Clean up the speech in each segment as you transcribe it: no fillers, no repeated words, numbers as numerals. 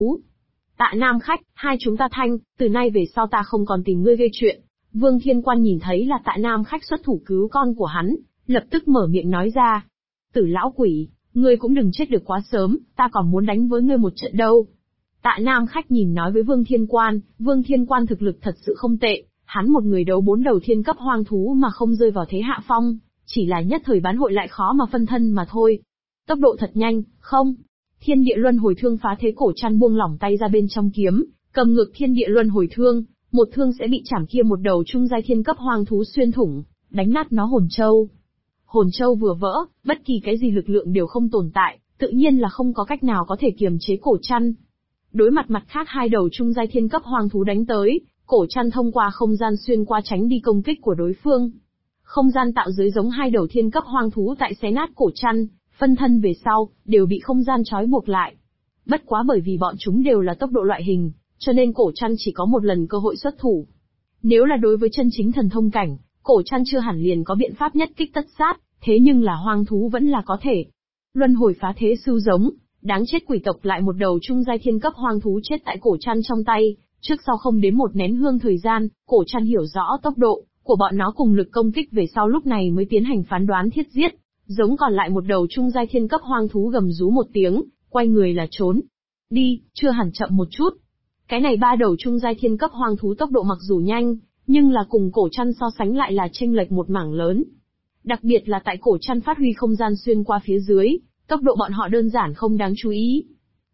Tạ Nam khách, hai chúng ta thanh, từ nay về sau ta không còn tìm ngươi gây chuyện. Vương Thiên Quan nhìn thấy là Tạ Nam khách xuất thủ cứu con của hắn, lập tức mở miệng nói ra. Tử lão quỷ, ngươi cũng đừng chết được quá sớm, ta còn muốn đánh với ngươi một trận đâu. Tạ Nam khách nhìn nói với Vương Thiên Quan thực lực thật sự không tệ, hắn một người đấu 4 đầu thiên cấp hoang thú mà không rơi vào thế hạ phong, chỉ là nhất thời bán hội lại khó mà phân thân mà thôi. Tốc độ thật nhanh, không? Thiên địa luân hồi thương phá thế cổ chăn buông lỏng tay ra bên trong kiếm, cầm ngược thiên địa luân hồi thương, một thương sẽ bị chảm kia một đầu trung giai thiên cấp hoang thú xuyên thủng, đánh nát nó hồn châu. Hồn châu vừa vỡ, bất kỳ cái gì lực lượng đều không tồn tại, tự nhiên là không có cách nào có thể kiềm chế cổ chăn. Đối mặt mặt khác hai đầu trung giai thiên cấp hoang thú đánh tới, cổ chăn thông qua không gian xuyên qua tránh đi công kích của đối phương. Không gian tạo dưới giống hai đầu thiên cấp hoang thú tại xé nát cổ chăn, phân thân về sau, đều bị không gian trói buộc lại. Bất quá bởi vì bọn chúng đều là tốc độ loại hình, cho nên cổ chăn chỉ có một lần cơ hội xuất thủ. Nếu là đối với chân chính thần thông cảnh, cổ chăn chưa hẳn liền có biện pháp nhất kích tất sát, thế nhưng là hoang thú vẫn là có thể. Luân hồi phá thế sư giống, đáng chết quỷ tộc lại một đầu trung giai thiên cấp hoang thú chết tại cổ chăn trong tay, trước sau không đến một nén hương thời gian, cổ chăn hiểu rõ tốc độ của bọn nó cùng lực công kích về sau lúc này mới tiến hành phán đoán thiết giết. Giống còn lại một đầu trung giai thiên cấp hoang thú gầm rú một tiếng, quay người là trốn. Đi, chưa hẳn chậm một chút. Cái này ba đầu trung giai thiên cấp hoang thú tốc độ mặc dù nhanh, nhưng là cùng cổ chăn so sánh lại là chênh lệch một mảng lớn. Đặc biệt là tại cổ chăn phát huy không gian xuyên qua phía dưới, tốc độ bọn họ đơn giản không đáng chú ý.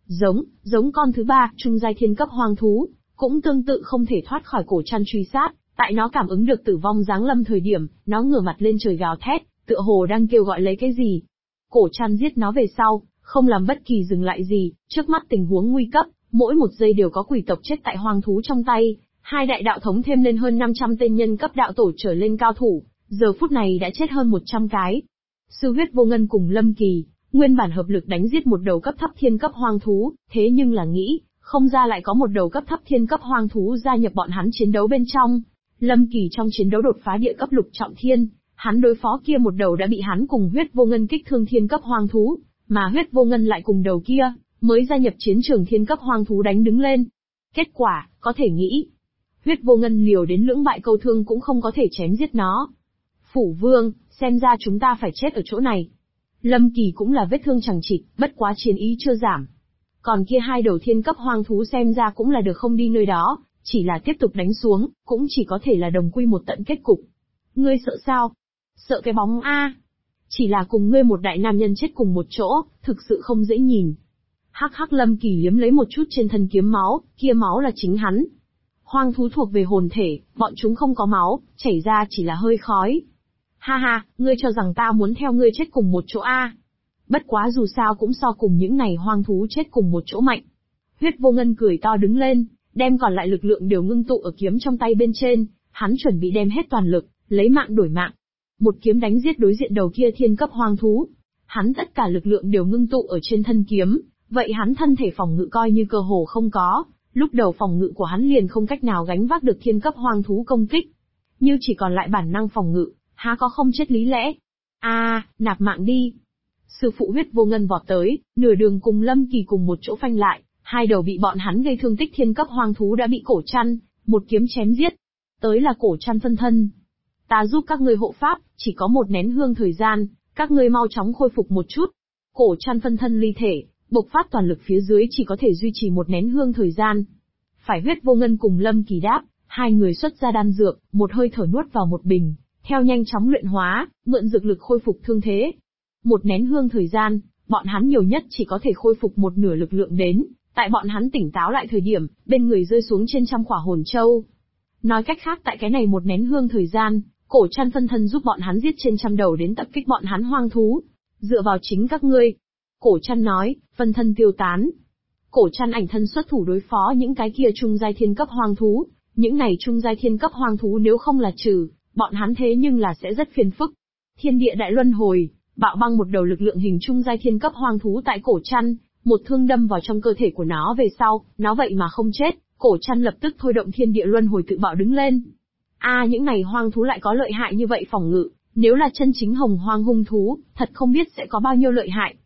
Giống con thứ ba, trung giai thiên cấp hoang thú, cũng tương tự không thể thoát khỏi cổ chăn truy sát, tại nó cảm ứng được tử vong giáng lâm thời điểm, nó ngửa mặt lên trời gào thét, tựa hồ đang kêu gọi lấy cái gì. Cổ chăn giết nó về sau, không làm bất kỳ dừng lại gì, trước mắt tình huống nguy cấp, mỗi một giây đều có quỷ tộc chết tại hoang thú trong tay, hai đại đạo thống thêm lên hơn 500 tên nhân cấp đạo tổ trở lên cao thủ, giờ phút này đã chết hơn 100 cái. Sư huyết vô ngân cùng Lâm Kỳ, nguyên bản hợp lực đánh giết một đầu cấp thấp thiên cấp hoang thú, thế nhưng là nghĩ, không ra lại có một đầu cấp thấp thiên cấp hoang thú gia nhập bọn hắn chiến đấu bên trong. Lâm Kỳ trong chiến đấu đột phá địa cấp lục trọng thiên, hắn đối phó kia một đầu đã bị hắn cùng huyết vô ngân kích thương thiên cấp hoang thú, mà huyết vô ngân lại cùng đầu kia, mới gia nhập chiến trường thiên cấp hoang thú đánh đứng lên. Kết quả, có thể nghĩ, huyết vô ngân liều đến lưỡng bại câu thương cũng không có thể chém giết nó. Phủ vương, xem ra chúng ta phải chết ở chỗ này. Lâm Kỳ cũng là vết thương chẳng chịt, bất quá chiến ý chưa giảm. Còn kia hai đầu thiên cấp hoang thú xem ra cũng là được không đi nơi đó, chỉ là tiếp tục đánh xuống, cũng chỉ có thể là đồng quy một tận kết cục. Ngươi sợ sao? Sợ cái bóng a? Chỉ là cùng ngươi một đại nam nhân chết cùng một chỗ, thực sự không dễ nhìn. Hắc hắc, Lâm Kỳ liếm lấy một chút trên thân kiếm máu, kia máu là chính hắn. Hoang thú thuộc về hồn thể, bọn chúng không có máu, chảy ra chỉ là hơi khói. Ha ha, ngươi cho rằng ta muốn theo ngươi chết cùng một chỗ a? Bất quá dù sao cũng so cùng những này hoang thú chết cùng một chỗ mạnh. Huyết vô ngân cười to đứng lên, đem còn lại lực lượng đều ngưng tụ ở kiếm trong tay bên trên, hắn chuẩn bị đem hết toàn lực, lấy mạng đổi mạng. Một kiếm đánh giết đối diện đầu kia thiên cấp hoang thú. Hắn tất cả lực lượng đều ngưng tụ ở trên thân kiếm, vậy hắn thân thể phòng ngự coi như cơ hồ không có, lúc đầu phòng ngự của hắn liền không cách nào gánh vác được thiên cấp hoang thú công kích. Như chỉ còn lại bản năng phòng ngự, há có không chết lý lẽ. Nạp mạng đi. Sư phụ huyết vô ngân vọt tới, nửa đường cùng Lâm Kỳ cùng một chỗ phanh lại, hai đầu bị bọn hắn gây thương tích thiên cấp hoang thú đã bị cổ chăn, một kiếm chém giết. Tới là cổ chăn phân thân. Ta giúp các ngươi hộ pháp, chỉ có một nén hương thời gian, các ngươi mau chóng khôi phục một chút. Cổ chăn phân thân ly thể, bộc phát toàn lực phía dưới chỉ có thể duy trì một nén hương thời gian. Phải huyết vô ngân cùng Lâm Kỳ đáp, hai người xuất ra đan dược, một hơi thở nuốt vào một bình, theo nhanh chóng luyện hóa, mượn dược lực khôi phục thương thế. Một nén hương thời gian, bọn hắn nhiều nhất chỉ có thể khôi phục một nửa lực lượng đến, tại bọn hắn tỉnh táo lại thời điểm, bên người rơi xuống trên trăm quả hồn châu. Nói cách khác tại cái này một nén hương thời gian, cổ chăn phân thân giúp bọn hắn giết trên trăm đầu đến tập kích bọn hắn hoang thú. Dựa vào chính các ngươi. Cổ chăn nói, phân thân tiêu tán. Cổ chăn ảnh thân xuất thủ đối phó những cái kia trung giai thiên cấp hoang thú. Những này trung giai thiên cấp hoang thú nếu không là trừ, bọn hắn thế nhưng là sẽ rất phiền phức. Thiên địa đại luân hồi, bạo băng một đầu lực lượng hình trung giai thiên cấp hoang thú tại cổ chăn, một thương đâm vào trong cơ thể của nó về sau, nó vậy mà không chết, cổ chăn lập tức thôi động thiên địa luân hồi tự bạo đứng lên. Những này hoang thú lại có lợi hại như vậy phòng ngự, nếu là chân chính hồng hoang hung thú, thật không biết sẽ có bao nhiêu lợi hại.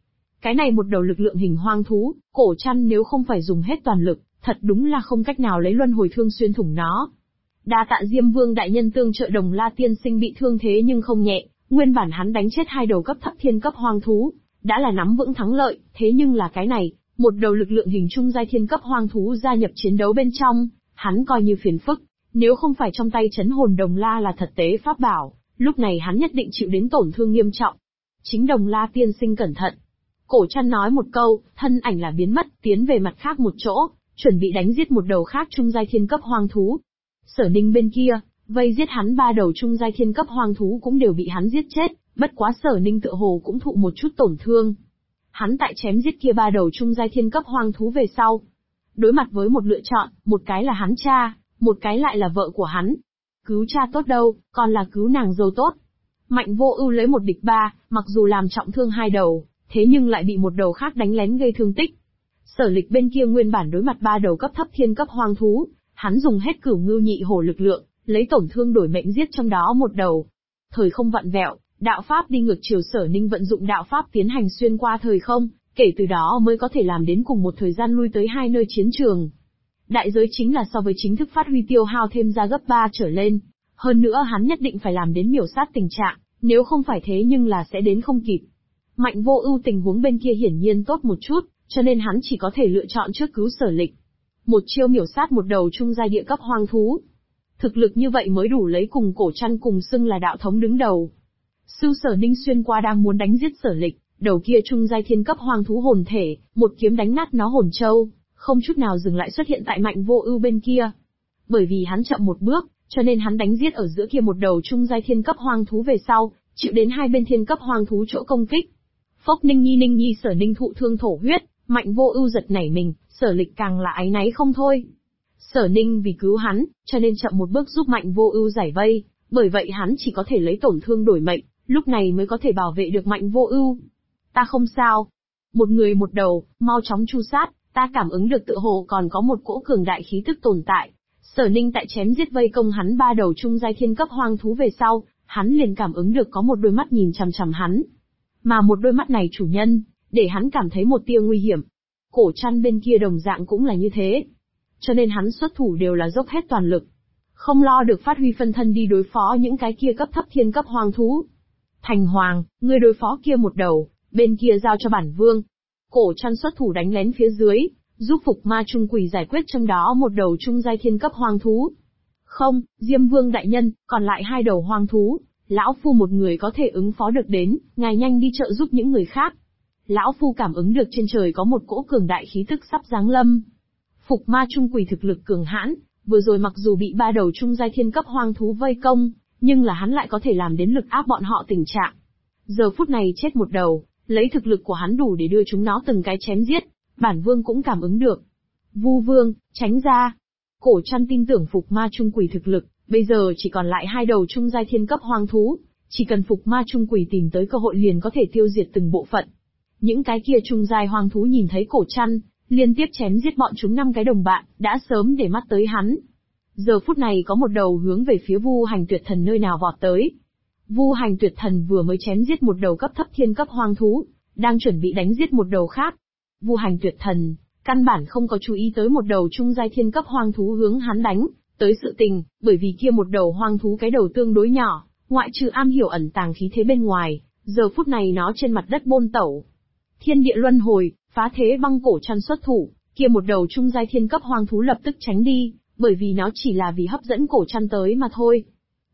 Cái này một đầu lực lượng hình hoang thú, Cổ Trăn nếu không phải dùng hết toàn lực, thật đúng là không cách nào lấy luân hồi thương xuyên thủng nó. Đa tạ Diêm Vương đại nhân tương trợ Đồng La tiên sinh bị thương thế nhưng không nhẹ, nguyên bản hắn đánh chết hai đầu cấp thấp thiên cấp hoang thú, đã là nắm vững thắng lợi, thế nhưng là cái này, một đầu lực lượng hình trung giai thiên cấp hoang thú gia nhập chiến đấu bên trong, hắn coi như phiền phức, nếu không phải trong tay chấn hồn Đồng La là thật tế pháp bảo, lúc này hắn nhất định chịu đến tổn thương nghiêm trọng. Chính Đồng La tiên sinh cẩn thận. Cổ Trăn nói một câu, thân ảnh là biến mất, tiến về mặt khác một chỗ, chuẩn bị đánh giết một đầu khác trung giai thiên cấp hoang thú. Sở Ninh bên kia, vây giết hắn ba đầu trung giai thiên cấp hoang thú cũng đều bị hắn giết chết, bất quá Sở Ninh tựa hồ cũng thụ một chút tổn thương. Hắn tại chém giết kia ba đầu trung giai thiên cấp hoang thú về sau, đối mặt với một lựa chọn, một cái là hắn cha, một cái lại là vợ của hắn. Cứu cha tốt đâu, còn là cứu nàng dâu tốt. Mạnh Vô Ưu lấy một địch ba, mặc dù làm trọng thương hai đầu, thế nhưng lại bị một đầu khác đánh lén gây thương tích. Sở Lịch bên kia nguyên bản đối mặt ba đầu cấp thấp thiên cấp hoang thú, hắn dùng hết Cửu Ngưu Nhị Hổ lực lượng, lấy tổn thương đổi mệnh giết trong đó một đầu. Thời không vặn vẹo, đạo pháp đi ngược chiều, Sở Ninh vận dụng đạo pháp tiến hành xuyên qua thời không, kể từ đó mới có thể làm đến cùng một thời gian lui tới hai nơi chiến trường. Đại giới chính là so với chính thức phát huy tiêu hao thêm ra gấp 3 trở lên. Hơn nữa hắn nhất định phải làm đến miểu sát tình trạng, nếu không phải thế nhưng là sẽ đến không kịp. Mạnh Vô Ưu tình huống bên kia hiển nhiên tốt một chút, cho nên hắn chỉ có thể lựa chọn trước cứu Sở Lịch. Một chiêu miểu sát một đầu trung giai địa cấp hoang thú. Thực lực như vậy mới đủ lấy cùng Cổ Trăn cùng xưng là đạo thống đứng đầu. Sư Sở Ninh xuyên qua đang muốn đánh giết Sở Lịch, đầu kia trung giai thiên cấp hoang thú hồn thể, một kiếm đánh nát nó hồn châu, không chút nào dừng lại xuất hiện tại Mạnh Vô Ưu bên kia. Bởi vì hắn chậm một bước, cho nên hắn đánh giết ở giữa kia một đầu trung giai thiên cấp hoang thú về sau, chịu đến hai bên thiên cấp hoang thú chỗ công kích. Phốc Ninh Nhi Sở Ninh thụ thương thổ huyết, Mạnh Vô Ưu giật nảy mình, Sở Lịch càng là áy náy không thôi. Sở Ninh vì cứu hắn, cho nên chậm một bước giúp Mạnh Vô Ưu giải vây, bởi vậy hắn chỉ có thể lấy tổn thương đổi mệnh, lúc này mới có thể bảo vệ được Mạnh Vô Ưu. Ta không sao. Một người một đầu, mau chóng tru sát, ta cảm ứng được tựa hồ còn có một cỗ cường đại khí tức tồn tại. Sở Ninh tại chém giết vây công hắn ba đầu trung giai thiên cấp hoang thú về sau, hắn liền cảm ứng được có một đôi mắt nhìn chằm chằm hắn. Mà một đôi mắt này chủ nhân, để hắn cảm thấy một tia nguy hiểm. Cổ Trăn bên kia đồng dạng cũng là như thế. Cho nên hắn xuất thủ đều là dốc hết toàn lực. Không lo được phát huy phân thân đi đối phó những cái kia cấp thấp thiên cấp hoang thú. Thành Hoàng, ngươi đối phó kia một đầu, bên kia giao cho bản vương. Cổ Trăn xuất thủ đánh lén phía dưới, giúp Phục Ma Trung Quỷ giải quyết trong đó một đầu trung giai thiên cấp hoang thú. Không, Diêm Vương đại nhân, còn lại hai đầu hoang thú, lão phu một người có thể ứng phó được đến, ngài nhanh đi trợ giúp những người khác. Lão phu cảm ứng được trên trời có một cỗ cường đại khí tức sắp giáng lâm. Phục Ma Trung Quỷ thực lực cường hãn, vừa rồi mặc dù bị ba đầu trung giai thiên cấp hoang thú vây công, nhưng là hắn lại có thể làm đến lực áp bọn họ tình trạng. Giờ phút này chết một đầu, lấy thực lực của hắn đủ để đưa chúng nó từng cái chém giết, bản vương cũng cảm ứng được. Vu Vương, tránh ra. Cổ Trăn tin tưởng Phục Ma Trung Quỷ thực lực, bây giờ chỉ còn lại hai đầu trung giai thiên cấp hoang thú, chỉ cần Phục Ma Trung Quỷ tìm tới cơ hội liền có thể tiêu diệt từng bộ phận. Những cái kia trung giai hoang thú nhìn thấy Cổ Trăn, liên tiếp chém giết bọn chúng 5 cái đồng bạn, đã sớm để mắt tới hắn. Giờ phút này có một đầu hướng về phía Vu Hành Tuyệt Thần nơi nào vọt tới. Vu Hành Tuyệt Thần vừa mới chém giết một đầu cấp thấp thiên cấp hoang thú, đang chuẩn bị đánh giết một đầu khác. Vu Hành Tuyệt Thần, căn bản không có chú ý tới một đầu trung giai thiên cấp hoang thú hướng hắn đánh, tới sự tình, bởi vì kia một đầu hoang thú cái đầu tương đối nhỏ, ngoại trừ am hiểu ẩn tàng khí thế bên ngoài, giờ phút này nó trên mặt đất bôn tẩu. Thiên địa luân hồi, phá thế băng Cổ Trăn xuất thủ, kia một đầu trung giai thiên cấp hoang thú lập tức tránh đi, bởi vì nó chỉ là vì hấp dẫn Cổ Trăn tới mà thôi.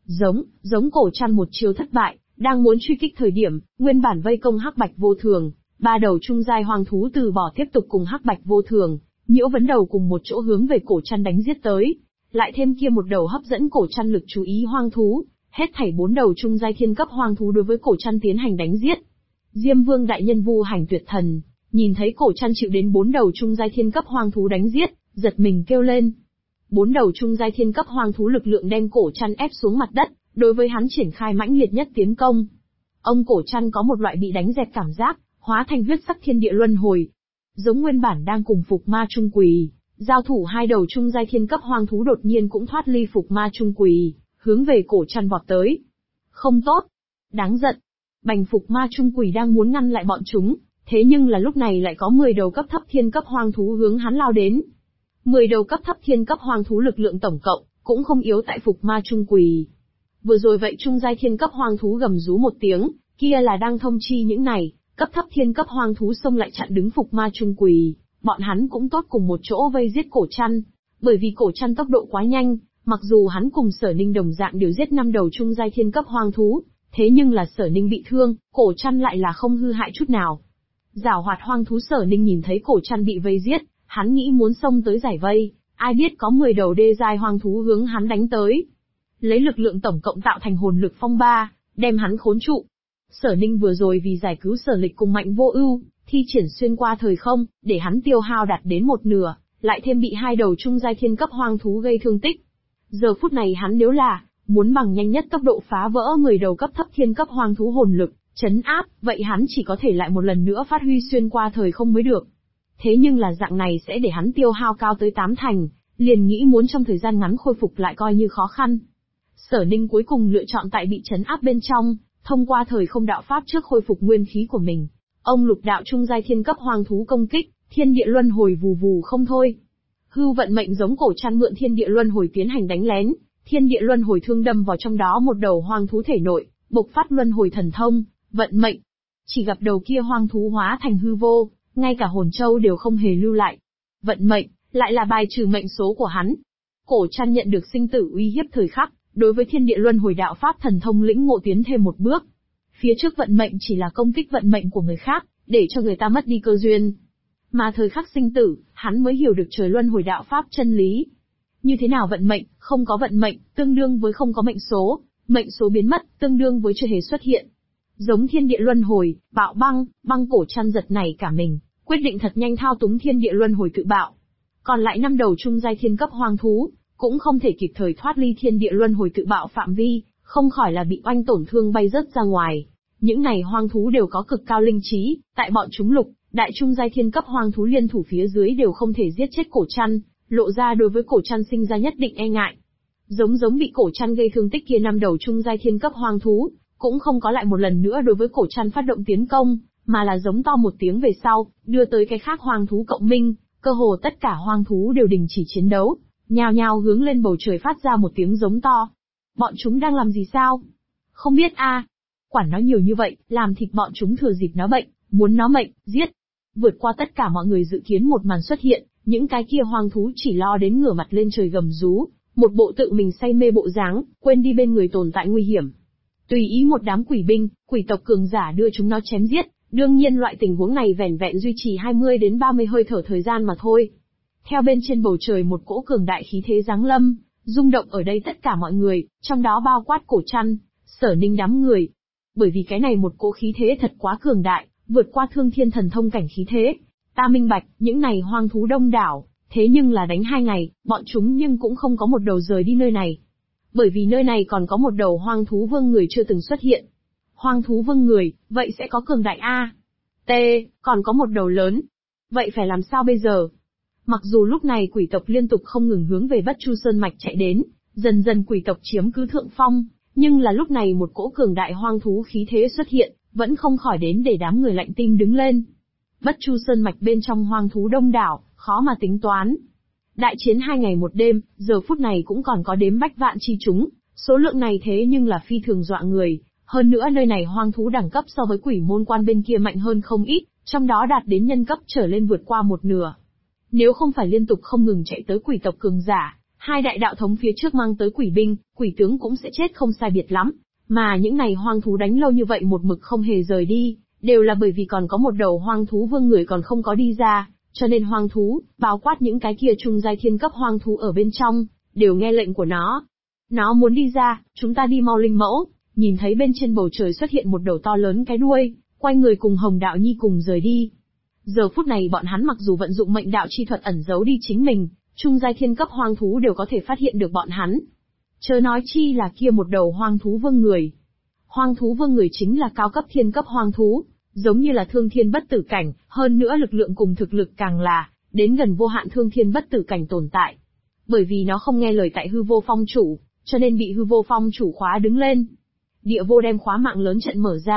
Giống Cổ Trăn một chiêu thất bại, đang muốn truy kích thời điểm, nguyên bản vây công Hắc Bạch Vô Thường, ba đầu trung giai hoang thú từ bỏ tiếp tục cùng Hắc Bạch Vô Thường, Nhiễu Vấn Đầu cùng một chỗ hướng về Cổ Trăn đánh giết tới, lại thêm kia một đầu hấp dẫn Cổ Trăn lực chú ý hoang thú, hết thảy 4 đầu trung giai thiên cấp hoang thú đối với Cổ Trăn tiến hành đánh giết. Diêm Vương đại nhân Vu Hành Tuyệt Thần, nhìn thấy Cổ Trăn chịu đến 4 đầu trung giai thiên cấp hoang thú đánh giết, giật mình kêu lên. 4 đầu trung giai thiên cấp hoang thú lực lượng đem Cổ Trăn ép xuống mặt đất, đối với hắn triển khai mãnh liệt nhất tiến công. Ông Cổ Trăn có một loại bị đánh dẹp cảm giác, hóa thành huyết sắc thiên địa luân hồi. Giống nguyên bản đang cùng Phục Ma Trung Quỷ, giao thủ hai đầu trung giai thiên cấp hoang thú đột nhiên cũng thoát ly Phục Ma Trung Quỷ, hướng về Cổ Trăn vọt tới. Không tốt, đáng giận. Bành Phục Ma Trung Quỷ đang muốn ngăn lại bọn chúng, Thế nhưng là lúc này lại có 10 đầu cấp thấp thiên cấp hoang thú hướng hắn lao đến. 10 đầu cấp thấp thiên cấp hoang thú lực lượng tổng cộng, cũng không yếu tại Phục Ma Trung Quỳ. Vừa rồi vậy trung giai thiên cấp hoang thú gầm rú một tiếng, kia là đang thông chi những này, cấp thấp thiên cấp hoang thú xông lại chặn đứng Phục Ma Trung Quỳ, bọn hắn cũng tốt cùng một chỗ vây giết Cổ Trăn. Bởi vì Cổ Trăn tốc độ quá nhanh, mặc dù hắn cùng Sở Ninh đồng dạng đều giết 5 đầu trung giai thiên cấp hoang thú, thế nhưng là Sở Ninh bị thương, Cổ Trăn lại là không hư hại chút nào. Giảo hoạt hoang thú Sở Ninh nhìn thấy Cổ Trăn bị vây giết, hắn nghĩ muốn xông tới giải vây, ai biết có 10 đầu đê giai hoang thú hướng hắn đánh tới. Lấy lực lượng tổng cộng tạo thành hồn lực phong ba, đem hắn khốn trụ. Sở Ninh vừa rồi vì giải cứu Sở Lịch cùng Mạnh Vô Ưu, thi triển xuyên qua thời không, để hắn tiêu hao đạt đến một nửa, lại thêm bị 2 đầu trung giai thiên cấp hoang thú gây thương tích. Giờ phút này hắn nếu là muốn bằng nhanh nhất tốc độ phá vỡ 10 đầu cấp thấp thiên cấp hoang thú hồn lực, trấn áp, vậy hắn chỉ có thể lại một lần nữa phát huy xuyên qua thời không mới được. Thế nhưng là dạng này sẽ để hắn tiêu hao cao tới 8 thành, liền nghĩ muốn trong thời gian ngắn khôi phục lại coi như khó khăn. Sở Ninh cuối cùng lựa chọn tại bị trấn áp bên trong, thông qua thời không đạo pháp trước khôi phục nguyên khí của mình. Ông lục đạo trung giai thiên cấp hoang thú công kích, thiên địa luân hồi vù vù không thôi. Hưu vận mệnh giống Cổ Trăn mượn thiên địa luân hồi tiến hành đánh lén, thiên địa luân hồi thương đâm vào trong đó một đầu hoang thú thể nội, bộc phát luân hồi thần thông, vận mệnh. Chỉ gặp đầu kia hoang thú hóa thành hư vô, ngay cả hồn châu đều không hề lưu lại. Vận mệnh, lại là bài trừ mệnh số của hắn. Cổ Trăn nhận được sinh tử uy hiếp thời khắc, đối với thiên địa luân hồi đạo pháp thần thông lĩnh ngộ tiến thêm một bước. Phía trước vận mệnh chỉ là công kích vận mệnh của người khác, để cho người ta mất đi cơ duyên. Mà thời khắc sinh tử, hắn mới hiểu được trời luân hồi đạo pháp chân lý. Như thế nào vận mệnh, không có vận mệnh, tương đương với không có mệnh số biến mất, tương đương với chưa hề xuất hiện. Giống thiên địa luân hồi, bạo băng, băng Cổ Trăn giật này cả mình, quyết định thật nhanh thao túng thiên địa luân hồi tự bạo. Còn lại 5 đầu trung giai thiên cấp hoang thú, cũng không thể kịp thời thoát ly thiên địa luân hồi tự bạo phạm vi, không khỏi là bị oanh tổn thương bay rớt ra ngoài. Những này hoang thú đều có cực cao linh trí, tại bọn chúng lục, đại trung giai thiên cấp hoang thú liên thủ phía dưới đều không thể giết chết Cổ Trăn, lộ ra đối với Cổ Trăn sinh ra nhất định e ngại. Giống bị Cổ Trăn gây thương tích kia 5 đầu trung giai thiên cấp hoang thú, cũng không có lại một lần nữa đối với Cổ Trăn phát động tiến công, mà là giống to một tiếng về sau, đưa tới cái khác hoang thú cộng minh, cơ hồ tất cả hoang thú đều đình chỉ chiến đấu, nhao nhao hướng lên bầu trời phát ra một tiếng giống to. Bọn chúng đang làm gì sao? Không biết a. Quản nó nhiều như vậy, làm thịt bọn chúng thừa dịp nó bệnh, muốn nó mệnh, giết. Vượt qua tất cả mọi người dự kiến một màn xuất hiện, những cái kia hoang thú chỉ lo đến ngửa mặt lên trời gầm rú, một bộ tự mình say mê bộ dáng, quên đi bên người tồn tại nguy hiểm. Tùy ý một đám quỷ binh, quỷ tộc cường giả đưa chúng nó chém giết, đương nhiên loại tình huống này vẻn vẹn duy trì 20 đến 30 hơi thở thời gian mà thôi. Theo bên trên bầu trời một cỗ cường đại khí thế giáng lâm, rung động ở đây tất cả mọi người, trong đó bao quát Cổ Trăn, Sở Ninh đám người. Bởi vì cái này một cỗ khí thế thật quá cường đại, vượt qua thương thiên thần thông cảnh khí thế. Ta minh bạch, những này hoang thú đông đảo, thế nhưng là đánh 2 ngày, bọn chúng nhưng cũng không có một đầu rời đi nơi này. Bởi vì nơi này còn có một đầu hoang thú vương người chưa từng xuất hiện. Hoang thú vương người, vậy sẽ có cường đại A. T, còn có một đầu lớn. Vậy phải làm sao bây giờ? Mặc dù lúc này quỷ tộc liên tục không ngừng hướng về Bất Chu Sơn Mạch chạy đến, dần dần quỷ tộc chiếm cứ thượng phong, nhưng là lúc này một cỗ cường đại hoang thú khí thế xuất hiện, vẫn không khỏi đến để đám người lạnh tim đứng lên. Bất Chu Sơn Mạch bên trong hoang thú đông đảo, khó mà tính toán. Đại chiến 2 ngày 1 đêm, giờ phút này cũng còn có đếm bách vạn chi chúng, số lượng này thế nhưng là phi thường dọa người, hơn nữa nơi này hoang thú đẳng cấp so với quỷ môn quan bên kia mạnh hơn không ít, trong đó đạt đến nhân cấp trở lên vượt qua một nửa. Nếu không phải liên tục không ngừng chạy tới quỷ tộc cường giả, 2 đại đạo thống phía trước mang tới quỷ binh, quỷ tướng cũng sẽ chết không sai biệt lắm, mà những này hoang thú đánh lâu như vậy một mực không hề rời đi, đều là bởi vì còn có một đầu hoang thú vương người còn không có đi ra, cho nên hoang thú, bao quát những cái kia trung giai thiên cấp hoang thú ở bên trong, đều nghe lệnh của nó. Nó muốn đi ra, chúng ta đi mau linh mẫu, nhìn thấy bên trên bầu trời xuất hiện một đầu to lớn cái đuôi, quay người cùng Hồng Đạo Nhi cùng rời đi. Giờ phút này bọn hắn mặc dù vận dụng mệnh đạo chi thuật ẩn giấu đi chính mình, trung giai thiên cấp hoang thú đều có thể phát hiện được bọn hắn. Chớ nói chi là kia một đầu hoang thú vương người. Hoang thú vương người chính là cao cấp thiên cấp hoang thú, giống như là thương thiên bất tử cảnh, hơn nữa lực lượng cùng thực lực càng là, đến gần vô hạn thương thiên bất tử cảnh tồn tại. Bởi vì nó không nghe lời tại hư vô phong chủ, cho nên bị hư vô phong chủ khóa đứng lên. Địa vô đem khóa mạng lớn trận mở ra,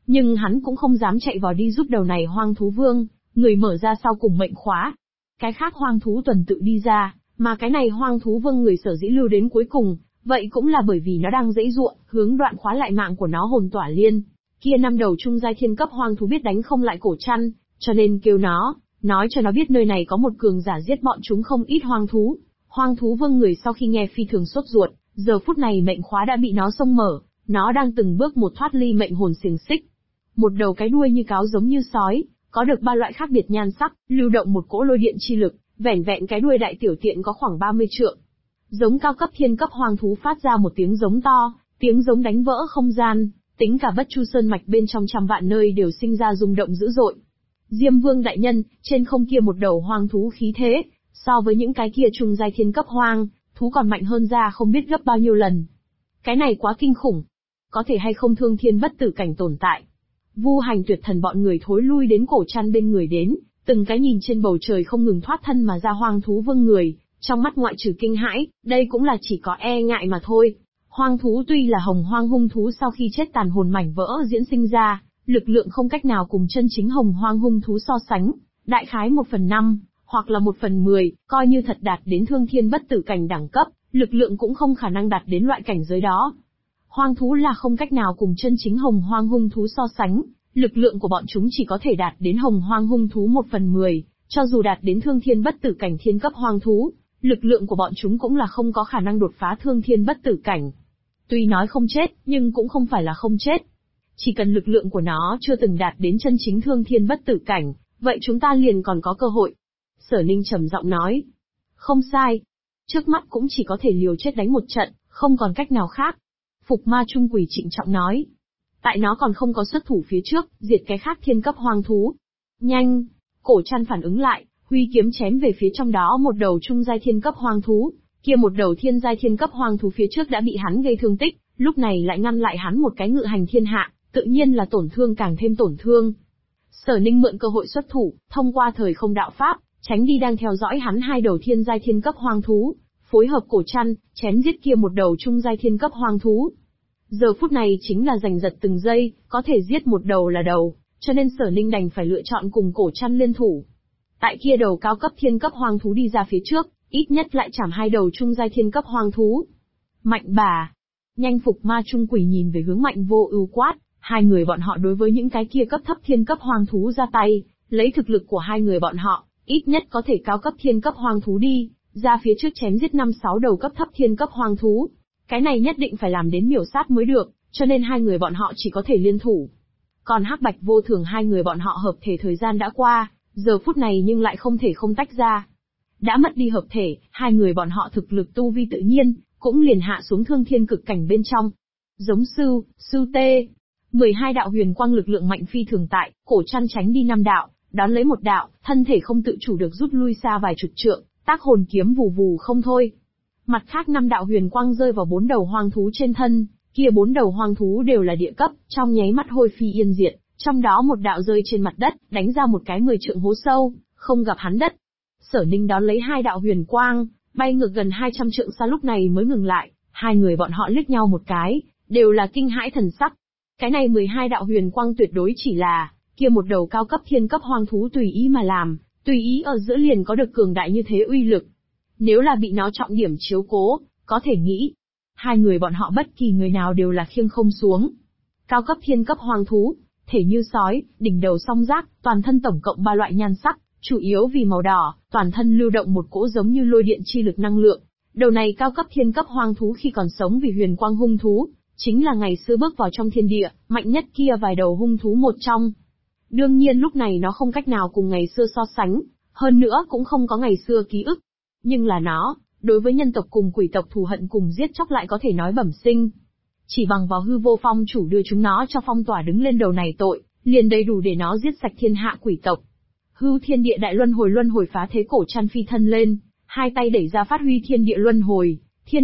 Nhưng hắn cũng không dám chạy vào đi giúp đầu này hoang thú vương, người mở ra sau cùng mệnh khóa. Cái khác hoang thú tuần tự đi ra, mà cái này hoang thú vương người sở dĩ lưu đến cuối cùng, vậy cũng là bởi vì nó đang giãy giụa, hướng đoạn khóa lại mạng của nó hồn tỏa liên. Kia năm đầu trung giai thiên cấp hoang thú biết đánh không lại cổ chăn, cho nên kêu nó, nói cho nó biết nơi này có một cường giả giết bọn chúng không ít hoang thú. Hoang thú vương người sau khi nghe phi thường sốt ruột, giờ phút này mệnh khóa đã bị nó xông mở, nó đang từng bước một thoát ly mệnh hồn xiềng xích. Một đầu cái đuôi như cáo giống như sói, có được ba loại khác biệt nhan sắc, lưu động một cỗ lôi điện chi lực, vẻn vẹn cái đuôi đại tiểu tiện có khoảng 30 trượng. Giống cao cấp thiên cấp hoang thú phát ra một tiếng giống to, tiếng giống đánh vỡ không gian, tính cả Bất Chu Sơn mạch bên trong trăm vạn nơi đều sinh ra rung động dữ dội. Diêm Vương đại nhân, trên không kia một đầu hoang thú khí thế, so với những cái kia trung giai thiên cấp hoang thú còn mạnh hơn ra không biết gấp bao nhiêu lần. Cái này quá kinh khủng. Có thể hay không thương thiên bất tử cảnh tồn tại. Vu Hành Tuyệt Thần bọn người thối lui đến cổ chăn bên người đến, từng cái nhìn trên bầu trời không ngừng thoát thân mà ra hoang thú vương người, trong mắt ngoại trừ kinh hãi, đây cũng là chỉ có e ngại mà thôi. Hoang thú tuy là hồng hoang hung thú sau khi chết tàn hồn mảnh vỡ diễn sinh ra, lực lượng không cách nào cùng chân chính hồng hoang hung thú so sánh, đại khái 1/5, hoặc là 1/10, coi như thật đạt đến thương thiên bất tử cảnh đẳng cấp, lực lượng cũng không khả năng đạt đến loại cảnh giới đó. Hoang thú là không cách nào cùng chân chính hồng hoang hung thú so sánh, lực lượng của bọn chúng chỉ có thể đạt đến hồng hoang hung thú 1/10, cho dù đạt đến thương thiên bất tử cảnh thiên cấp hoang thú, lực lượng của bọn chúng cũng là không có khả năng đột phá thương thiên bất tử cảnh. Tuy nói không chết, nhưng cũng không phải là không chết. Chỉ cần lực lượng của nó chưa từng đạt đến chân chính thương thiên bất tử cảnh, vậy chúng ta liền còn có cơ hội. Sở Ninh trầm giọng nói. Không sai. Trước mắt cũng chỉ có thể liều chết đánh một trận, không còn cách nào khác. Phục Ma Trung Quỷ trịnh trọng nói. Tại nó còn không có xuất thủ phía trước, diệt cái khác thiên cấp hoang thú. Nhanh! Cổ chăn phản ứng lại, huy kiếm chém về phía trong đó một đầu trung giai thiên cấp hoang thú. Kia một đầu thiên giai thiên cấp hoang thú phía trước đã bị hắn gây thương tích, lúc này lại ngăn lại hắn một cái ngự hành thiên hạ, tự nhiên là tổn thương càng thêm tổn thương. Sở Ninh mượn cơ hội xuất thủ, thông qua thời không đạo pháp, tránh đi đang theo dõi hắn hai đầu thiên giai thiên cấp hoang thú, phối hợp cổ chăn, chém giết kia một đầu trung giai thiên cấp hoang thú. Giờ phút này chính là giành giật từng giây, có thể giết một đầu là đầu, cho nên Sở Ninh đành phải lựa chọn cùng cổ chăn liên thủ. Tại kia đầu cao cấp thiên cấp hoang thú đi ra phía trước, ít nhất lại chảm hai đầu trung giai thiên cấp hoang thú. Mạnh bà! Nhanh Phục Ma Trung Quỷ nhìn về hướng Mạnh Vô Ưu quát, hai người bọn họ đối với những cái kia cấp thấp thiên cấp hoang thú ra tay, lấy thực lực của hai người bọn họ, ít nhất có thể cao cấp thiên cấp hoang thú đi, ra phía trước chém giết 5-6 đầu cấp thấp thiên cấp hoang thú. Cái này nhất định phải làm đến miểu sát mới được, cho nên hai người bọn họ chỉ có thể liên thủ. Còn Hắc Bạch Vô Thường hai người bọn họ hợp thể thời gian đã qua, giờ phút này nhưng lại không thể không tách ra. Đã mất đi hợp thể, hai người bọn họ thực lực tu vi tự nhiên, cũng liền hạ xuống thương thiên cực cảnh bên trong. Giống sư tê. 12 đạo huyền quang lực lượng mạnh phi thường tại, cổ chăn tránh đi 5 đạo, đón lấy một đạo, thân thể không tự chủ được rút lui xa vài chục trượng, tác hồn kiếm vù vù không thôi. Mặt khác 5 đạo huyền quang rơi vào 4 đầu hoang thú trên thân, kia 4 đầu hoang thú đều là địa cấp, trong nháy mắt hôi phi yên diệt, trong đó một đạo rơi trên mặt đất, đánh ra một cái 10 trượng hố sâu, không gặp hắn đất. Sở Ninh đón lấy 2 đạo huyền quang, bay ngược gần 200 trượng xa lúc này mới ngừng lại, hai người bọn họ liếc nhau một cái, đều là kinh hãi thần sắc. Cái này 12 đạo huyền quang tuyệt đối chỉ là, kia một đầu cao cấp thiên cấp hoang thú tùy ý mà làm, tùy ý ở giữa liền có được cường đại như thế uy lực. Nếu là bị nó trọng điểm chiếu cố, có thể nghĩ, hai người bọn họ bất kỳ người nào đều là khiêng không xuống. Cao cấp thiên cấp hoang thú, thể như sói, đỉnh đầu song giác, toàn thân tổng cộng 3 loại nhan sắc, chủ yếu vì màu đỏ, toàn thân lưu động một cỗ giống như lôi điện chi lực năng lượng. Đầu này cao cấp thiên cấp hoang thú khi còn sống vì huyền quang hung thú, chính là ngày xưa bước vào trong thiên địa, mạnh nhất kia vài đầu hung thú một trong. Đương nhiên lúc này nó không cách nào cùng ngày xưa so sánh, hơn nữa cũng không có ngày xưa ký ức. Nhưng là nó, đối với nhân tộc cùng quỷ tộc thù hận cùng giết chóc lại có thể nói bẩm sinh. Chỉ bằng vào hư vô phong chủ đưa chúng nó cho phong tỏa đứng lên đầu này tội, liền đầy đủ để nó giết sạch thiên hạ quỷ tộc. Hư thiên địa đại luân hồi phá thế cổ chăn phi thân lên, hai tay đẩy ra phát huy thiên địa luân hồi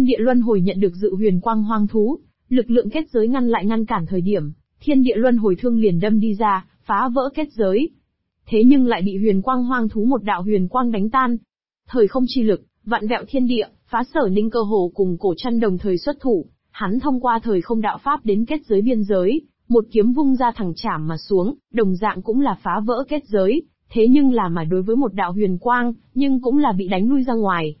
nhận được dự huyền quang hoang thú, lực lượng kết giới ngăn cản thời điểm, thiên địa luân hồi thương liền đâm đi ra, phá vỡ kết giới. Thế nhưng lại bị huyền quang hoang thú một đạo huyền quang đánh tan. Thời không chi lực, vạn vẹo thiên địa, phá Sở Ninh cơ hồ cùng cổ chăn đồng thời xuất thủ, hắn thông qua thời không đạo pháp đến kết giới biên giới, một kiếm vung ra thẳng chảm mà xuống, đồng dạng cũng là phá vỡ kết giới, thế nhưng là mà đối với một đạo huyền quang, nhưng cũng là bị đánh lui ra ngoài.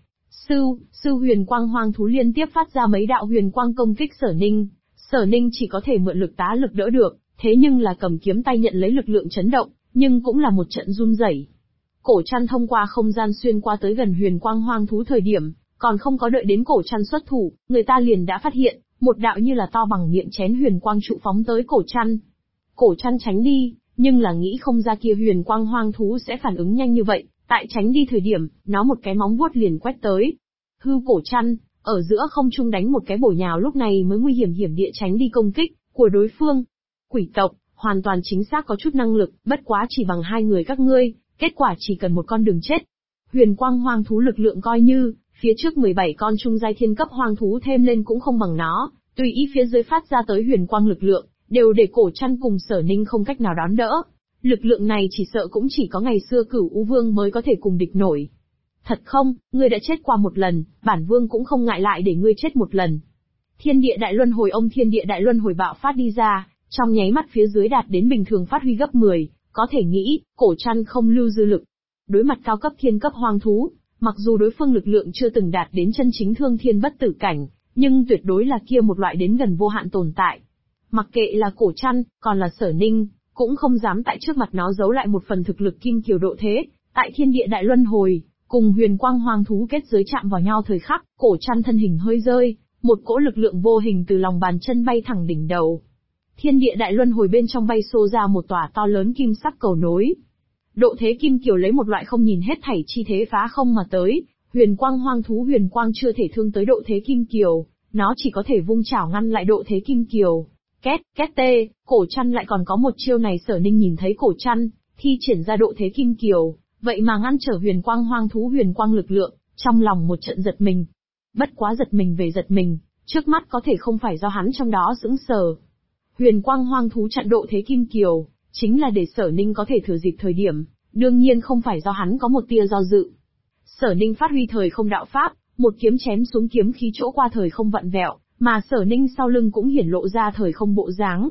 Sư huyền quang hoang thú liên tiếp phát ra mấy đạo huyền quang công kích Sở Ninh. Sở Ninh chỉ có thể mượn lực tá lực đỡ được, thế nhưng là cầm kiếm tay nhận lấy lực lượng chấn động, nhưng cũng là một trận run rẩy. Cổ Trăn thông qua không gian xuyên qua tới gần huyền quang hoang thú thời điểm, còn không có đợi đến Cổ Trăn xuất thủ, người ta liền đã phát hiện, một đạo như là to bằng miệng chén huyền quang trụ phóng tới Cổ Trăn. Cổ Trăn tránh đi, nhưng là nghĩ không ra kia huyền quang hoang thú sẽ phản ứng nhanh như vậy, tại tránh đi thời điểm, nó một cái móng vuốt liền quét tới. Hư Cổ Trăn, ở giữa không trung đánh một cái bổ nhào lúc này mới nguy hiểm địa tránh đi công kích của đối phương. Quỷ tộc, hoàn toàn chính xác có chút năng lực, bất quá chỉ bằng hai người các ngươi, kết quả chỉ cần một con đường chết. Huyền quang hoang thú lực lượng coi như, phía trước 17 con trung giai thiên cấp hoang thú thêm lên cũng không bằng nó, tùy ý phía dưới phát ra tới huyền quang lực lượng, đều để Cổ Trăn cùng Sở Ninh không cách nào đón đỡ. Lực lượng này chỉ sợ cũng chỉ có ngày xưa Cửu U Vương mới có thể cùng địch nổi. Thật không, ngươi đã chết qua một lần, bản vương cũng không ngại lại để ngươi chết một lần. Thiên địa đại luân hồi thiên địa đại luân hồi bạo phát đi ra, trong nháy mắt phía dưới đạt đến bình thường phát huy gấp 10, có thể nghĩ, Cổ Trăn không lưu dư lực. Đối mặt cao cấp thiên cấp hoang thú, mặc dù đối phương lực lượng chưa từng đạt đến chân chính thương thiên bất tử cảnh, nhưng tuyệt đối là kia một loại đến gần vô hạn tồn tại. Mặc kệ là Cổ Trăn, còn là Sở Ninh, cũng không dám tại trước mặt nó giấu lại một phần thực lực kim kiều độ thế, tại thiên địa đại luân hồi, cùng huyền quang hoang thú kết giới chạm vào nhau thời khắc, Cổ Trăn thân hình hơi rơi, một cỗ lực lượng vô hình từ lòng bàn chân bay thẳng đỉnh đầu. Thiên địa đại luân hồi bên trong bay xô ra một tòa to lớn kim sắc cầu nối. Độ thế kim kiều lấy một loại không nhìn hết thảy chi thế phá không mà tới, huyền quang hoang thú huyền quang chưa thể thương tới độ thế kim kiều, nó chỉ có thể vung chảo ngăn lại độ thế kim kiều. Két tê, Cổ Trăn lại còn có một chiêu này. Sở Ninh nhìn thấy Cổ Trăn thi triển ra độ thế kim kiều, vậy mà ngăn trở huyền quang hoang thú huyền quang lực lượng, trong lòng một trận giật mình. Bất quá giật mình về giật mình, trước mắt có thể không phải do hắn trong đó sững sờ. Huyền quang hoang thú chặn độ thế kim kiều, chính là để Sở Ninh có thể thừa dịp thời điểm, đương nhiên không phải do hắn có một tia do dự. Sở Ninh phát huy thời không đạo pháp, một kiếm chém xuống kiếm khí chỗ qua thời không vặn vẹo, mà Sở Ninh sau lưng cũng hiển lộ ra thời không bộ dáng.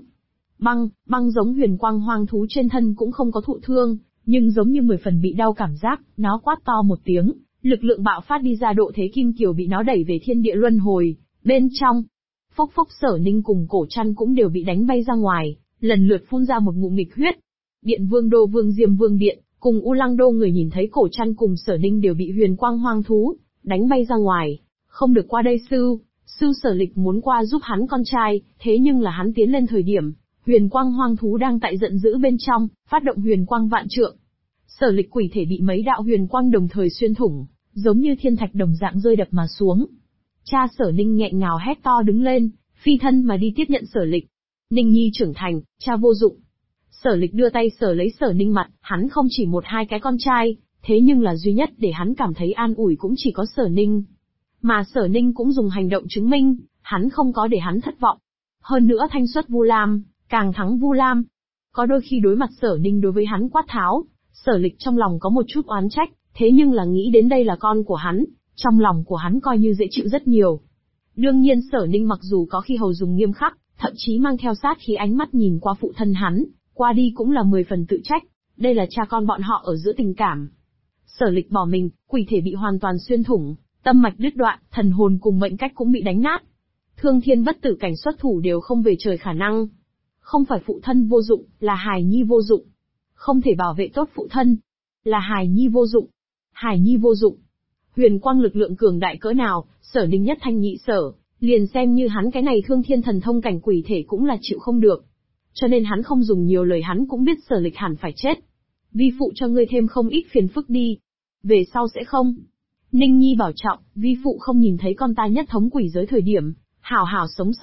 Băng giống huyền quang hoang thú trên thân cũng không có thụ thương, nhưng giống như 10 phần bị đau cảm giác, nó quát to một tiếng, lực lượng bạo phát đi ra độ thế kim kiều bị nó đẩy về thiên địa luân hồi, bên trong. Phốc Sở Ninh cùng Cổ Trăn cũng đều bị đánh bay ra ngoài, lần lượt phun ra một ngụm nghịch huyết. Điện Vương Đô Vương Diêm Vương Điện, cùng U Lăng Đô người nhìn thấy Cổ Trăn cùng Sở Ninh đều bị huyền quang hoang thú đánh bay ra ngoài, không được qua đây sư Sở Lịch muốn qua giúp hắn con trai, thế nhưng là hắn tiến lên thời điểm, huyền quang hoang thú đang tại giận dữ bên trong, phát động huyền quang vạn trượng. Sở Lịch quỷ thể bị mấy đạo huyền quang đồng thời xuyên thủng, giống như thiên thạch đồng dạng rơi đập mà xuống. Cha Sở Ninh nghẹn ngào hét to đứng lên, phi thân mà đi tiếp nhận Sở Lịch. Ninh Nhi trưởng thành, cha vô dụng. Sở Lịch đưa tay sờ lấy Sở Ninh mặt, hắn không chỉ một hai cái con trai, thế nhưng là duy nhất để hắn cảm thấy an ủi cũng chỉ có Sở Ninh. Mà Sở Ninh cũng dùng hành động chứng minh, hắn không có để hắn thất vọng. Hơn nữa thanh xuất Vu Lam, càng thắng Vu Lam. Có đôi khi đối mặt Sở Ninh đối với hắn quát tháo, Sở Lịch trong lòng có một chút oán trách, thế nhưng là nghĩ đến đây là con của hắn, trong lòng của hắn coi như dễ chịu rất nhiều. Đương nhiên Sở Ninh mặc dù có khi hầu dùng nghiêm khắc, thậm chí mang theo sát khí ánh mắt nhìn qua phụ thân hắn, qua đi cũng là 10 phần tự trách, đây là cha con bọn họ ở giữa tình cảm. Sở Lịch bỏ mình, quỷ thể bị hoàn toàn xuyên thủng, tâm mạch đứt đoạn, thần hồn cùng mệnh cách cũng bị đánh nát. Thương thiên bất tử cảnh xuất thủ đều không về trời khả năng. Không phải phụ thân vô dụng, là hài nhi vô dụng. Không thể bảo vệ tốt phụ thân, là hài nhi vô dụng. Hài nhi vô dụng. Huyền quang lực lượng cường đại cỡ nào, Sở Ninh nhất thanh nhị sở, liền xem như hắn cái này thương thiên thần thông cảnh quỷ thể cũng là chịu không được. Cho nên hắn không dùng nhiều lời, hắn cũng biết Sở Lịch hẳn phải chết. Vi phụ cho ngươi thêm không ít phiền phức đi. Về sau sẽ không. Ninh Nhi bảo trọng, vi phụ không nhìn thấy con ta nhất thống quỷ giới thời điểm, hảo hảo sống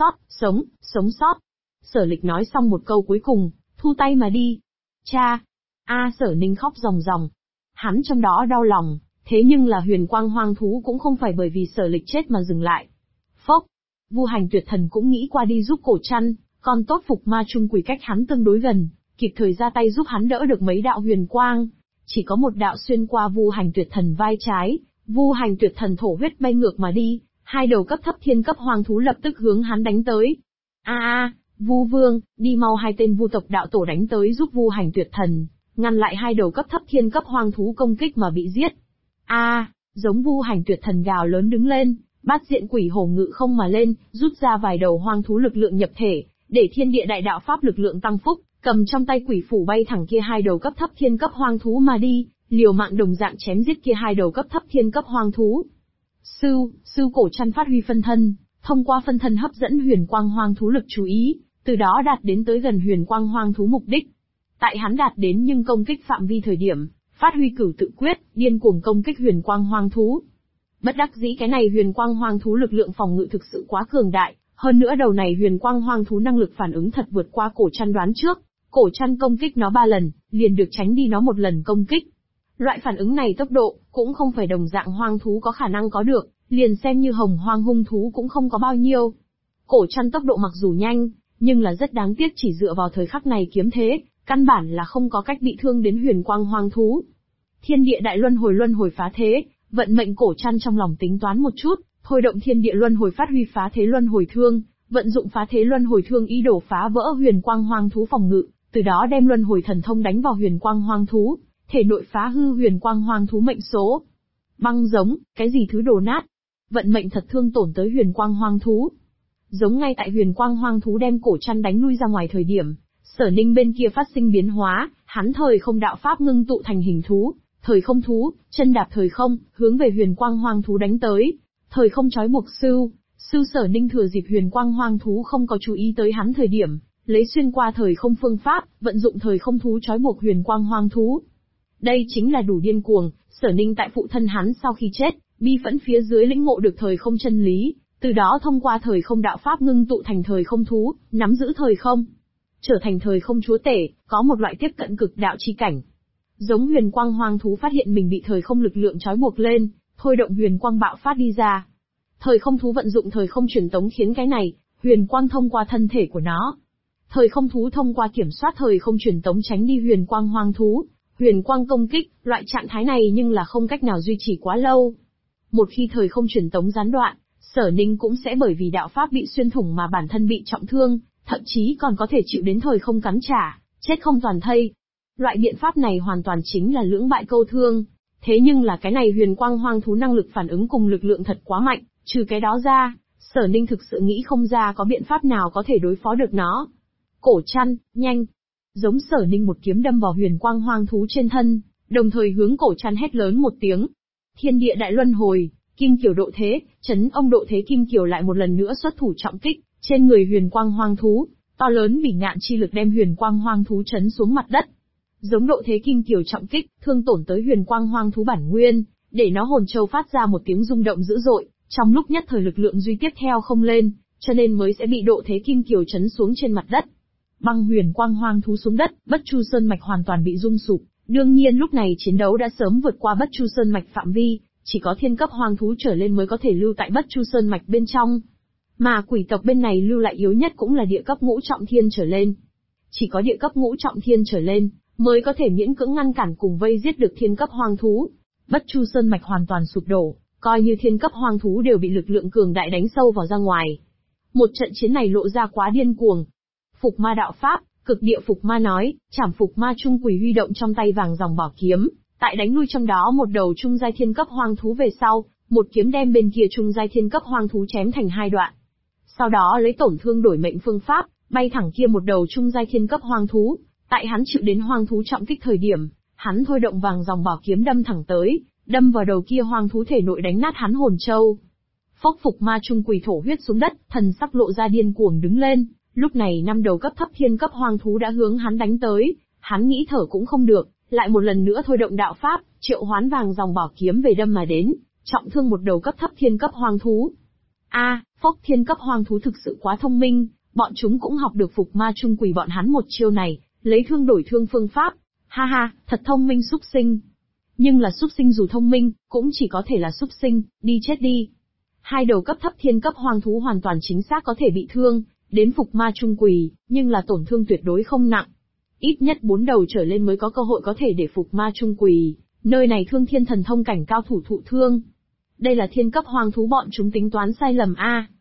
sót. Sở Lịch nói xong một câu cuối cùng, thu tay mà đi. Cha! Sở Ninh khóc ròng ròng. Hắn trong đó đau lòng, thế nhưng là huyền quang hoang thú cũng không phải bởi vì Sở Lịch chết mà dừng lại. Vu Hành Tuyệt Thần cũng nghĩ qua đi giúp Cổ Trăn, còn tốt phục ma trung quỷ cách hắn tương đối gần, kịp thời ra tay giúp hắn đỡ được mấy đạo huyền quang. Chỉ có một đạo xuyên qua Vu Hành Tuyệt Thần vai trái, Vu Hành Tuyệt Thần thổ huyết bay ngược mà đi, hai đầu cấp thấp thiên cấp hoang thú lập tức hướng hắn đánh tới. Vu Vương, đi mau, hai tên Vu tộc đạo tổ đánh tới giúp Vu Hành Tuyệt Thần, ngăn lại hai đầu cấp thấp thiên cấp hoang thú công kích mà bị giết. Giống Vu Hành Tuyệt Thần gào lớn đứng lên, bát diện quỷ hổ ngự không mà lên, rút ra vài đầu hoang thú lực lượng nhập thể, để thiên địa đại đạo pháp lực lượng tăng phúc, cầm trong tay quỷ phủ bay thẳng kia hai đầu cấp thấp thiên cấp hoang thú mà đi, liều mạng đồng dạng chém giết kia hai đầu cấp thấp thiên cấp hoang thú. Sư Cổ Trăn phát huy phân thân, thông qua phân thân hấp dẫn huyền quang hoang thú lực chú ý, từ đó đạt đến tới gần huyền quang hoang thú mục đích. Tại hắn đạt đến nhưng công kích phạm vi thời điểm, phát huy cửu tự quyết, điên cuồng công kích huyền quang hoang thú. Bất đắc dĩ cái này huyền quang hoang thú lực lượng phòng ngự thực sự quá cường đại, hơn nữa đầu này huyền quang hoang thú năng lực phản ứng thật vượt qua Cổ Trăn đoán trước. Cổ Trăn công kích nó 3 lần, liền được tránh đi nó 1 lần công kích. Loại phản ứng này tốc độ, cũng không phải đồng dạng hoang thú có khả năng có được, liền xem như hồng hoang hung thú cũng không có bao nhiêu. Cổ Trăn tốc độ mặc dù nhanh, nhưng là rất đáng tiếc chỉ dựa vào thời khắc này kiếm thế, căn bản là không có cách bị thương đến huyền quang hoang thú. Thiên địa đại luân hồi phá thế, vận mệnh Cổ Trăn trong lòng tính toán một chút, thôi động thiên địa luân hồi phát huy phá thế luân hồi thương, vận dụng phá thế luân hồi thương ý đồ phá vỡ huyền quang hoang thú phòng ngự, từ đó đem luân hồi thần thông đánh vào huyền quang hoang thú, thể nội phá hư huyền quang hoang thú mệnh số. Băng giống, cái gì thứ đồ nát? Vận mệnh thật thương tổn tới huyền quang hoang thú. Giống ngay tại huyền quang hoang thú đem Cổ Trăn đánh lui ra ngoài thời điểm, Sở Ninh bên kia phát sinh biến hóa, hắn thời không đạo pháp ngưng tụ thành hình thú, thời không thú, chân đạp thời không, hướng về huyền quang hoang thú đánh tới. Thời không trói buộc Sư Sở Ninh thừa dịp huyền quang hoang thú không có chú ý tới hắn thời điểm, lấy xuyên qua thời không phương pháp, vận dụng thời không thú trói buộc huyền quang hoang thú. Đây chính là đủ điên cuồng, Sở Ninh tại phụ thân hắn sau khi chết, bi phẫn phía dưới lĩnh ngộ được thời không chân lý, từ đó thông qua thời không đạo pháp ngưng tụ thành thời không thú, nắm giữ thời không, trở thành thời không chúa tể, có một loại tiếp cận cực đạo chi cảnh. Giống huyền quang hoang thú phát hiện mình bị thời không lực lượng trói buộc lên, thôi động huyền quang bạo phát đi ra. Thời không thú vận dụng thời không truyền tống khiến cái này, huyền quang thông qua thân thể của nó. Thời không thú thông qua kiểm soát thời không truyền tống tránh đi huyền quang hoang thú, huyền quang công kích, loại trạng thái này nhưng là không cách nào duy trì quá lâu. Một khi thời không truyền tống gián đoạn, Sở Ninh cũng sẽ bởi vì đạo pháp bị xuyên thủng mà bản thân bị trọng thương, thậm chí còn có thể chịu đến thời không cắn trả, chết không toàn thây. Loại biện pháp này hoàn toàn chính là lưỡng bại câu thương. Thế nhưng là cái này huyền quang hoang thú năng lực phản ứng cùng lực lượng thật quá mạnh, trừ cái đó ra, Sở Ninh thực sự nghĩ không ra có biện pháp nào có thể đối phó được nó. Cổ Trăn, nhanh! Giống Sở Ninh một kiếm đâm vào huyền quang hoang thú trên thân, đồng thời hướng Cổ Trăn hét lớn một tiếng. Thiên địa đại luân hồi, kim kiều độ thế, chấn ông độ thế kim kiều lại một lần nữa xuất thủ trọng kích, trên người huyền quang hoang thú, to lớn bỉ ngạn chi lực đem huyền quang hoang thú chấn xuống mặt đất. Giống độ thế kim kiều trọng kích, thương tổn tới huyền quang hoang thú bản nguyên, để nó hồn châu phát ra một tiếng rung động dữ dội, trong lúc nhất thời lực lượng duy tiếp theo không lên, cho nên mới sẽ bị độ thế kim kiều chấn xuống trên mặt đất. Băng huyền quang hoang thú xuống đất, Bất Chu Sơn mạch hoàn toàn bị rung sụp, đương nhiên lúc này chiến đấu đã sớm vượt qua Bất Chu Sơn mạch phạm vi, chỉ có thiên cấp hoang thú trở lên mới có thể lưu tại Bất Chu Sơn mạch bên trong. Mà quỷ tộc bên này lưu lại yếu nhất cũng là địa cấp ngũ trọng thiên trở lên. Chỉ có địa cấp ngũ trọng thiên trở lên, mới có thể miễn cưỡng ngăn cản cùng vây giết được thiên cấp hoang thú. Bất Chu Sơn mạch hoàn toàn sụp đổ, coi như thiên cấp hoang thú đều bị lực lượng cường đại đánh sâu vào ra ngoài. Một trận chiến này lộ ra quá điên cuồng. Phục ma đạo pháp, cực địa phục ma nói, trảm phục ma trung quỷ huy động trong tay vàng dòng bảo kiếm, tại đánh lui trong đó một đầu trung giai thiên cấp hoang thú về sau, một kiếm đem bên kia trung giai thiên cấp hoang thú chém thành 2 đoạn. Sau đó lấy tổn thương đổi mệnh phương pháp, bay thẳng kia một đầu trung giai thiên cấp hoang thú. Tại hắn chịu đến hoang thú trọng kích thời điểm, hắn thôi động vàng dòng bảo kiếm đâm thẳng tới, đâm vào đầu kia hoang thú thể nội đánh nát hắn hồn châu. Phốc phục ma trung quỷ thổ huyết xuống đất, thần sắc lộ ra điên cuồng đứng lên. Lúc này 5 đầu cấp thấp thiên cấp hoang thú đã hướng hắn đánh tới, hắn nghĩ thở cũng không được, lại một lần nữa thôi động đạo pháp, triệu hoán vàng dòng bảo kiếm về đâm mà đến, trọng thương một đầu cấp thấp thiên cấp hoang thú. Phốc thiên cấp hoang thú thực sự quá thông minh, bọn chúng cũng học được phục ma trung quỷ bọn hắn một chiêu này, lấy thương đổi thương phương pháp. Ha ha, thật thông minh súc sinh. Nhưng là súc sinh dù thông minh, cũng chỉ có thể là súc sinh, đi chết đi. 2 đầu cấp thấp thiên cấp hoang thú hoàn toàn chính xác có thể bị thương, đến phục ma trung quỷ, nhưng là tổn thương tuyệt đối không nặng. Ít nhất 4 đầu trở lên mới có cơ hội có thể để phục ma trung quỷ, nơi này thương thiên thần thông cảnh cao thủ thụ thương. Đây là thiên cấp hoang thú bọn chúng tính toán sai lầm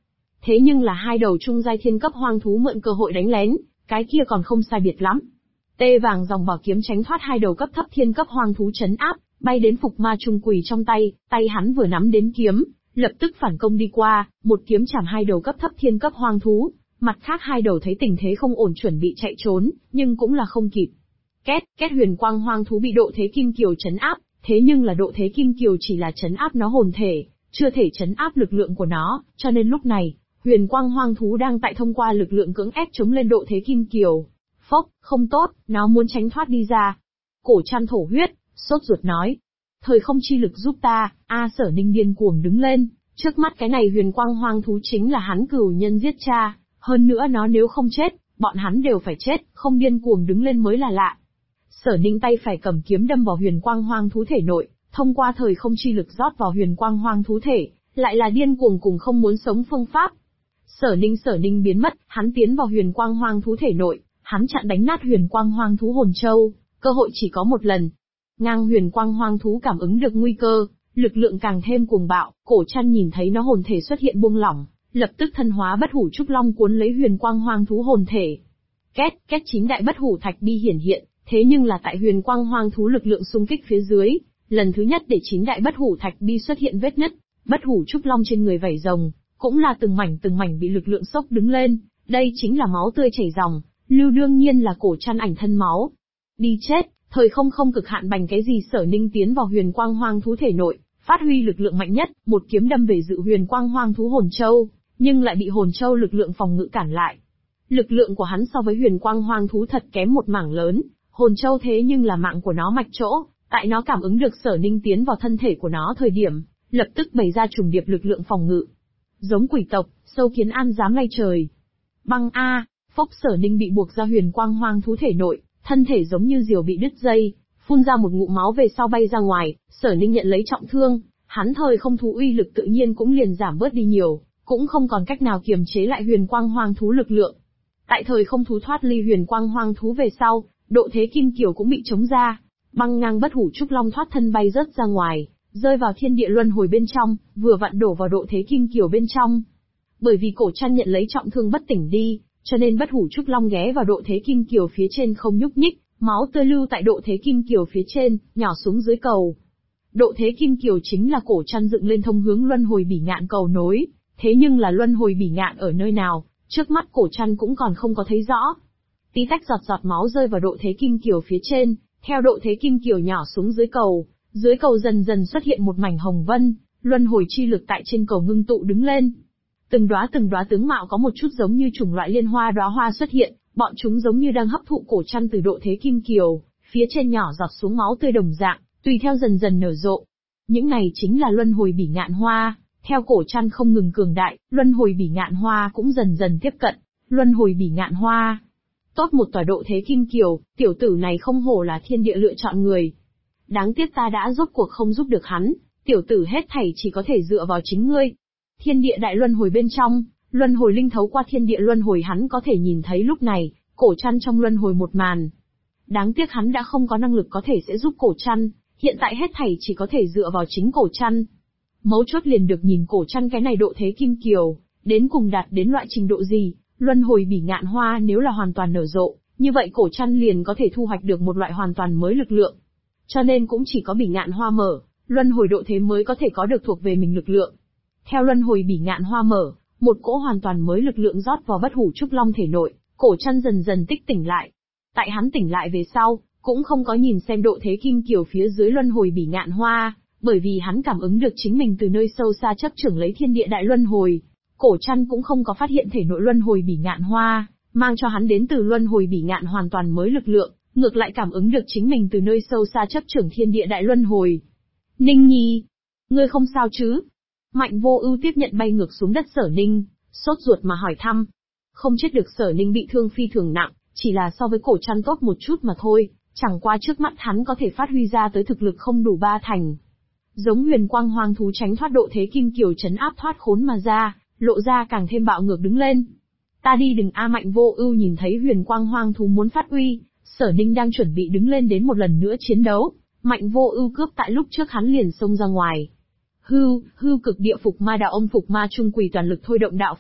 Thế nhưng là hai đầu trung giai thiên cấp hoang thú mượn cơ hội đánh lén, cái kia còn không sai biệt lắm. Tê vàng dòng bảo kiếm tránh thoát hai đầu cấp thấp thiên cấp hoang thú trấn áp, bay đến Phục Ma Trung Quỳ trong tay, tay hắn vừa nắm đến kiếm, lập tức phản công đi qua, một kiếm chảm hai đầu cấp thấp thiên cấp hoang thú. Mặt khác hai đầu thấy tình thế không ổn chuẩn bị chạy trốn, nhưng cũng là không kịp. Két huyền quang hoang thú bị độ thế kim kiều trấn áp, thế nhưng là độ thế kim kiều chỉ là trấn áp nó hồn thể, chưa thể trấn áp lực lượng của nó, cho nên lúc này, huyền quang hoang thú đang tại thông qua lực lượng cưỡng ép chống lên độ thế kim kiều. Phốc, không tốt, nó muốn tránh thoát đi ra. Cổ Trăn thổ huyết, sốt ruột nói. Thời không chi lực giúp ta, Sở Ninh điên cuồng đứng lên, trước mắt cái này huyền quang hoang thú chính là hắn cửu nhân giết cha, hơn nữa nó nếu không chết, bọn hắn đều phải chết, không điên cuồng đứng lên mới là lạ. Sở Ninh tay phải cầm kiếm đâm vào huyền quang hoang thú thể nội, thông qua thời không chi lực rót vào huyền quang hoang thú thể, lại là điên cuồng cùng không muốn sống phương pháp. Sở Ninh biến mất, hắn tiến vào huyền quang hoang thú thể nội, hắn chặn đánh nát huyền quang hoang thú hồn châu, cơ hội chỉ có một lần. Ngang huyền quang hoang thú cảm ứng được nguy cơ, lực lượng càng thêm cuồng bạo, Cổ Trăn nhìn thấy nó hồn thể xuất hiện buông lỏng, lập tức thân hóa bất hủ trúc long cuốn lấy huyền quang hoang thú hồn thể. Két 9 đại bất hủ thạch bi hiển hiện, thế nhưng là tại huyền quang hoang thú lực lượng xung kích phía dưới, lần thứ nhất để 9 đại bất hủ thạch bi xuất hiện vết nứt, bất hủ trúc long trên người vảy rồng, cũng là từng mảnh bị lực lượng sốc đứng lên, đây chính là máu tươi chảy ròng, lưu đương nhiên là Cổ Trăn ảnh thân máu. Đi chết, thời không cực hạn bành cái gì. Sở Ninh tiến vào huyền quang hoang thú thể nội, phát huy lực lượng mạnh nhất, một kiếm đâm về dự huyền quang hoang thú hồn châu, nhưng lại bị hồn châu lực lượng phòng ngự cản lại. Lực lượng của hắn so với huyền quang hoang thú thật kém một mảng lớn, hồn châu thế nhưng là mạng của nó mạch chỗ, tại nó cảm ứng được Sở Ninh tiến vào thân thể của nó thời điểm, lập tức bày ra trùng điệp lực lượng phòng ngự. Giống quỷ tộc, sâu kiến an dám lay trời. Băng a, phốc. Sở Ninh bị buộc ra huyền quang hoang thú thể nội, thân thể giống như diều bị đứt dây, phun ra một ngụm máu về sau bay ra ngoài. Sở Ninh nhận lấy trọng thương, hắn thời không thú uy lực tự nhiên cũng liền giảm bớt đi nhiều, cũng không còn cách nào kiềm chế lại huyền quang hoang thú lực lượng. Tại thời không thú thoát ly huyền quang hoang thú về sau, độ thế kim kiều cũng bị chống ra, băng ngang bất hủ trúc long thoát thân bay rớt ra ngoài, rơi vào thiên địa luân hồi bên trong, vừa vặn đổ vào độ thế kim kiều bên trong. Bởi vì Cổ Trăn nhận lấy trọng thương bất tỉnh đi, cho nên bất hủ trúc long ghé vào độ thế kim kiều phía trên không nhúc nhích, máu tươi lưu tại độ thế kim kiều phía trên, nhỏ xuống dưới cầu. Độ thế kim kiều chính là Cổ Trăn dựng lên thông hướng luân hồi bỉ ngạn cầu nối, thế nhưng là luân hồi bỉ ngạn ở nơi nào, trước mắt Cổ Trăn cũng còn không có thấy rõ. Tí tách giọt máu rơi vào độ thế kim kiều phía trên, theo độ thế kim kiều nhỏ xuống dưới cầu dần dần xuất hiện một mảnh hồng vân, luân hồi chi lực tại trên cầu ngưng tụ đứng lên. Từng đóa tướng mạo có một chút giống như chủng loại liên hoa đóa hoa xuất hiện, bọn chúng giống như đang hấp thụ Cổ Trăn từ độ thế kim kiều, phía trên nhỏ giọt xuống máu tươi đồng dạng, tùy theo dần dần nở rộ. Những này chính là luân hồi bỉ ngạn hoa, theo Cổ Trăn không ngừng cường đại, luân hồi bỉ ngạn hoa cũng dần dần tiếp cận, luân hồi bỉ ngạn hoa. Tốt một tòa độ thế kim kiều, tiểu tử này không hổ là thiên địa lựa chọn người. Đáng tiếc ta đã rốt cuộc không giúp được hắn, tiểu tử hết thảy chỉ có thể dựa vào chính ngươi. Thiên địa đại luân hồi bên trong, luân hồi linh thấu qua thiên địa luân hồi hắn có thể nhìn thấy lúc này, Cổ Trăn trong luân hồi một màn. Đáng tiếc hắn đã không có năng lực có thể sẽ giúp Cổ Trăn, hiện tại hết thảy chỉ có thể dựa vào chính Cổ Trăn. Mấu chốt liền được nhìn Cổ Trăn cái này độ thế kim kiều, đến cùng đạt đến loại trình độ gì, luân hồi bỉ ngạn hoa nếu là hoàn toàn nở rộ, như vậy Cổ Trăn liền có thể thu hoạch được một loại hoàn toàn mới lực lượng. Cho nên cũng chỉ có bỉ ngạn hoa mở, luân hồi độ thế mới có thể có được thuộc về mình lực lượng. Theo luân hồi bỉ ngạn hoa mở, một cỗ hoàn toàn mới lực lượng rót vào bất hủ trúc long thể nội, Cổ Trăn dần dần tích tỉnh lại. Tại hắn tỉnh lại về sau, cũng không có nhìn xem độ thế kim kiều phía dưới luân hồi bỉ ngạn hoa, bởi vì hắn cảm ứng được chính mình từ nơi sâu xa chấp chưởng lấy thiên địa đại luân hồi. Cổ Trăn cũng không có phát hiện thể nội luân hồi bỉ ngạn hoa, mang cho hắn đến từ luân hồi bỉ ngạn hoàn toàn mới lực lượng, ngược lại cảm ứng được chính mình từ nơi sâu xa chấp chưởng thiên địa đại luân hồi. Ninh Nhi, ngươi không sao chứ? Mạnh Vô Ưu tiếp nhận bay ngược xuống đất Sở Ninh, sốt ruột mà hỏi thăm. Không chết được. Sở Ninh bị thương phi thường nặng, chỉ là so với Cổ Trăn tốt một chút mà thôi, chẳng qua trước mắt hắn có thể phát huy ra tới thực lực không đủ 3 thành. Giống huyền quang hoang thú tránh thoát độ thế kim kiều trấn áp thoát khốn mà ra, lộ ra càng thêm bạo ngược đứng lên. Ta đi đừng a. Mạnh Vô Ưu nhìn thấy huyền quang hoang thú muốn phát uy, Sở Ninh đang chuẩn bị đứng lên đến một lần nữa chiến đấu, Mạnh Vô Ưu cướp tại lúc trước hắn liền xông ra ngoài. Hưu cực địa phục ma đạo ông phục ma trung quỷ toàn lực thôi động đạo pháp,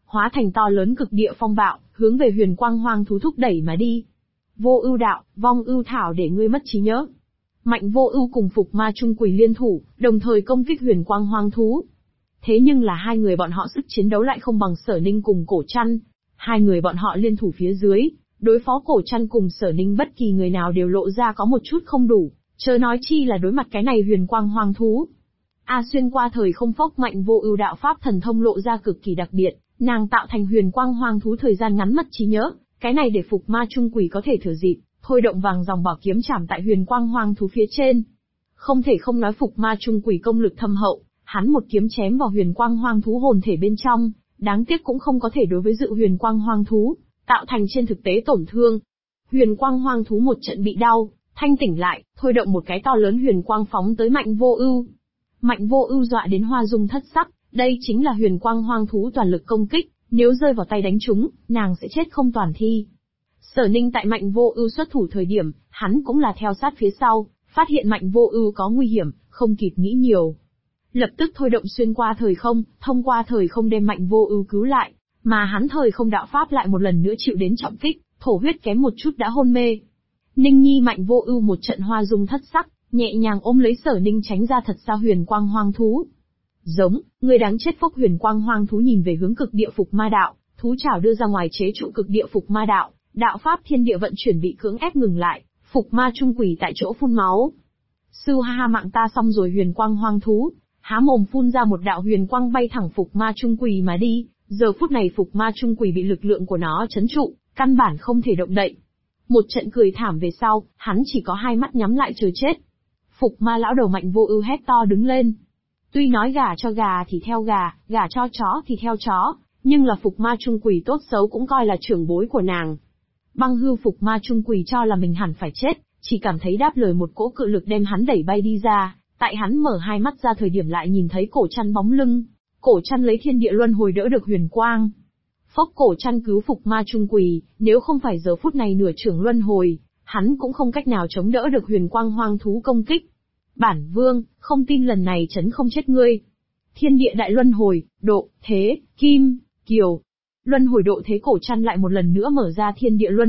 hóa thành to lớn cực địa phong bạo, hướng về huyền quang hoang thú thúc đẩy mà đi. Vô ưu đạo, vong ưu thảo để ngươi mất trí nhớ. Mạnh Vô Ưu cùng Phục Ma Trung Quỷ liên thủ, đồng thời công kích huyền quang hoang thú. Thế nhưng là hai người bọn họ sức chiến đấu lại không bằng Sở Ninh cùng Cổ Trăn. Hai người bọn họ liên thủ phía dưới, đối phó Cổ Trăn cùng Sở Ninh bất kỳ người nào đều lộ ra có một chút không đủ, chớ nói chi là đối mặt cái này huyền quang hoang thú. Xuyên qua thời không phốc Mạnh Vô Ưu đạo pháp thần thông lộ ra cực kỳ đặc biệt, nàng tạo thành huyền quang hoang thú thời gian ngắn mất trí nhớ, cái này để Phục Ma Trung Quỷ có thể thừa dịp, thôi động vàng dòng bảo kiếm chạm tại huyền quang hoang thú phía trên. Không thể không nói Phục Ma Trung Quỷ công lực thâm hậu, hắn một kiếm chém vào huyền quang hoang thú hồn thể bên trong, đáng tiếc cũng không có thể đối với dự huyền quang hoang thú, tạo thành trên thực tế tổn thương. Huyền quang hoang thú một trận bị đau, thanh tỉnh lại, thôi động một cái to lớn huyền quang phóng tới Mạnh Vô Ưu. Mạnh Vô Ưu dọa đến hoa dung thất sắc, đây chính là huyền quang hoang thú toàn lực công kích, nếu rơi vào tay đánh trúng, nàng sẽ chết không toàn thi. Sở Ninh tại Mạnh Vô Ưu xuất thủ thời điểm, hắn cũng là theo sát phía sau, phát hiện Mạnh Vô Ưu có nguy hiểm, không kịp nghĩ nhiều. Lập tức thôi động xuyên qua thời không, thông qua thời không đem Mạnh Vô Ưu cứu lại, mà hắn thời không đạo pháp lại một lần nữa chịu đến trọng kích, thổ huyết kém một chút đã hôn mê. Ninh Nhi Mạnh Vô Ưu một trận hoa dung thất sắc, nhẹ nhàng ôm lấy Sở Ninh tránh ra thật xa huyền quang hoang thú. Giống, người đáng chết phốc huyền quang hoang thú nhìn về hướng cực địa Phục Ma đạo, thú chảo đưa ra ngoài chế trụ cực địa Phục Ma đạo, đạo pháp thiên địa vận chuyển bị cưỡng ép ngừng lại, Phục Ma Trung Quỷ tại chỗ phun máu. Sư ha ha mạng ta xong rồi huyền quang hoang thú, há mồm phun ra một đạo huyền quang bay thẳng Phục Ma Trung Quỷ mà đi, giờ phút này Phục Ma Trung Quỷ bị lực lượng của nó trấn trụ, căn bản không thể động đậy. Một trận cười thảm về sau, hắn chỉ có hai mắt nhắm lại chờ chết. Phục Ma lão đầu Mạnh Vô Ưu hét to đứng lên. Tuy nói gà cho gà thì theo gà, gà cho chó thì theo chó, nhưng là Phục Ma Trung Quỷ tốt xấu cũng coi là trưởng bối của nàng. Băng hư Phục Ma Trung Quỷ cho là mình hẳn phải chết, chỉ cảm thấy đáp lời một cỗ cự lực đem hắn đẩy bay đi ra, tại hắn mở hai mắt ra thời điểm lại nhìn thấy Cổ Trăn bóng lưng. Cổ Trăn lấy thiên địa luân hồi đỡ được huyền quang. Phốc Cổ Trăn cứu Phục Ma Trung Quỷ, nếu không phải giờ phút này nửa trưởng luân hồi, hắn cũng không cách nào chống đỡ được huyền quang hoang thú công kích. Bản vương, không tin lần này trấn không chết ngươi. Thiên địa đại luân hồi, độ, thế, kim, kiều. Luân hồi độ thế Cổ Trăn lại một lần nữa mở ra thiên địa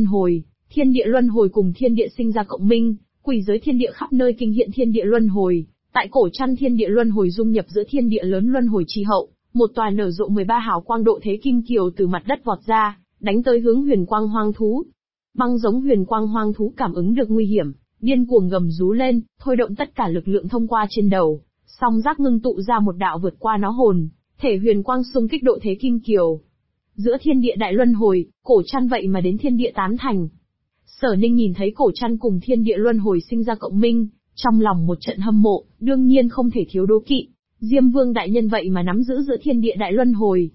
luân hồi cùng thiên địa sinh ra cộng minh, quỷ giới thiên địa khắp nơi kinh hiện thiên địa luân hồi. Tại Cổ Trăn thiên địa luân hồi dung nhập giữa thiên địa lớn luân hồi chi hậu, một tòa nở rộ 13 hào quang độ thế kim kiều từ mặt đất vọt ra, đánh tới hướng huyền quang hoang thú. Băng giống huyền quang hoang thú cảm ứng được nguy hiểm, điên cuồng gầm rú lên, thôi động tất cả lực lượng thông qua trên đầu, song giác ngưng tụ ra một đạo vượt qua nó hồn, thể huyền quang xung kích độ thế kim kiều. Giữa thiên địa đại luân hồi, Cổ Trăn vậy mà đến thiên địa tán thành. Sở Ninh nhìn thấy Cổ Trăn cùng thiên địa luân hồi sinh ra cộng minh, trong lòng một trận hâm mộ, đương nhiên không thể thiếu đố kỵ. Diêm Vương đại nhân vậy mà nắm giữ giữa thiên địa đại luân hồi,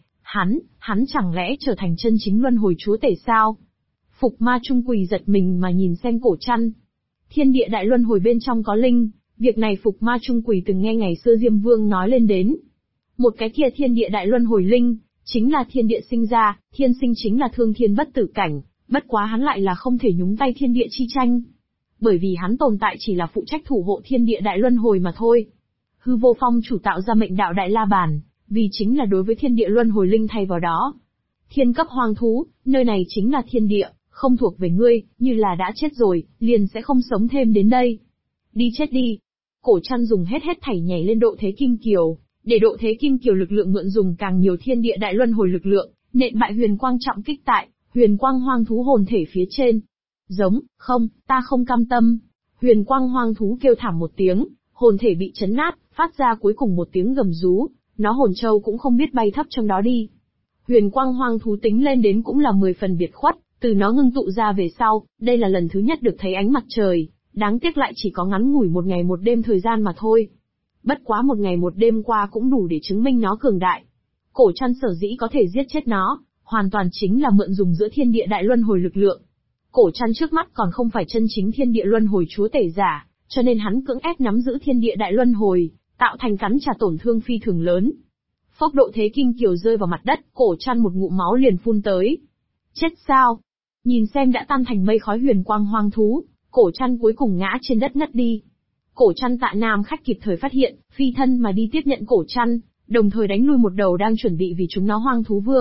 hắn chẳng lẽ trở thành chân chính luân hồi chúa tể sao? Phục Ma Trung Quỷ giật mình mà nhìn xem Cổ Trăn. Thiên địa đại luân hồi bên trong có linh, việc này Phục Ma Trung Quỷ từng nghe ngày xưa Diêm Vương nói lên đến. Một cái kia thiên địa đại luân hồi linh, chính là thiên địa sinh ra, thiên sinh chính là thương thiên bất tử cảnh, bất quá hắn lại là không thể nhúng tay thiên địa chi tranh. Bởi vì hắn tồn tại chỉ là phụ trách thủ hộ thiên địa đại luân hồi mà thôi. Hư Vô Phong chủ tạo ra mệnh đạo Đại La Bàn, vì chính là đối với thiên địa luân hồi linh thay vào đó. Thiên cấp hoang thú, nơi này chính là thiên địa, không thuộc về ngươi, như là đã chết rồi, liền sẽ không sống thêm đến đây. Đi chết đi. Cổ Trăn dùng hết thảy nhảy lên độ thế kim kiều, để độ thế kim kiều lực lượng mượn dùng càng nhiều thiên địa đại luân hồi lực lượng, nện bại huyền quang trọng kích tại huyền quang hoang thú hồn thể phía trên. Giống, không, ta không cam tâm. Huyền quang hoang thú kêu thảm một tiếng, hồn thể bị chấn nát, phát ra cuối cùng một tiếng gầm rú, nó hồn châu cũng không biết bay thấp trong đó đi. Huyền quang hoang thú tính lên đến cũng là 10 phần biệt khuất, từ nó ngưng tụ ra về sau, đây là lần thứ nhất được thấy ánh mặt trời, đáng tiếc lại chỉ có ngắn ngủi một ngày một đêm thời gian mà thôi. Bất quá một ngày một đêm qua cũng đủ để chứng minh nó cường đại. Cổ Trăn sở dĩ có thể giết chết nó, hoàn toàn chính là mượn dùng giữa thiên địa đại luân hồi lực lượng. Cổ Trăn trước mắt còn không phải chân chính thiên địa luân hồi chúa tể giả, cho nên hắn cưỡng ép nắm giữ thiên địa đại luân hồi, tạo thành cắn trả tổn thương phi thường lớn. Phốc độ thế kim kiều rơi vào mặt đất, Cổ Trăn một ngụm máu liền phun tới. Chết sao? Nhìn xem đã tan thành mây khói huyền quang hoang thú, Cổ Trăn cuối cùng ngã trên đất ngất đi. Cổ Trăn Tạ Nam khách kịp thời phát hiện, phi thân mà đi tiếp nhận Cổ Trăn, đồng thời đánh lui một đầu đang chuẩn bị vì chúng nó hoang thú vương,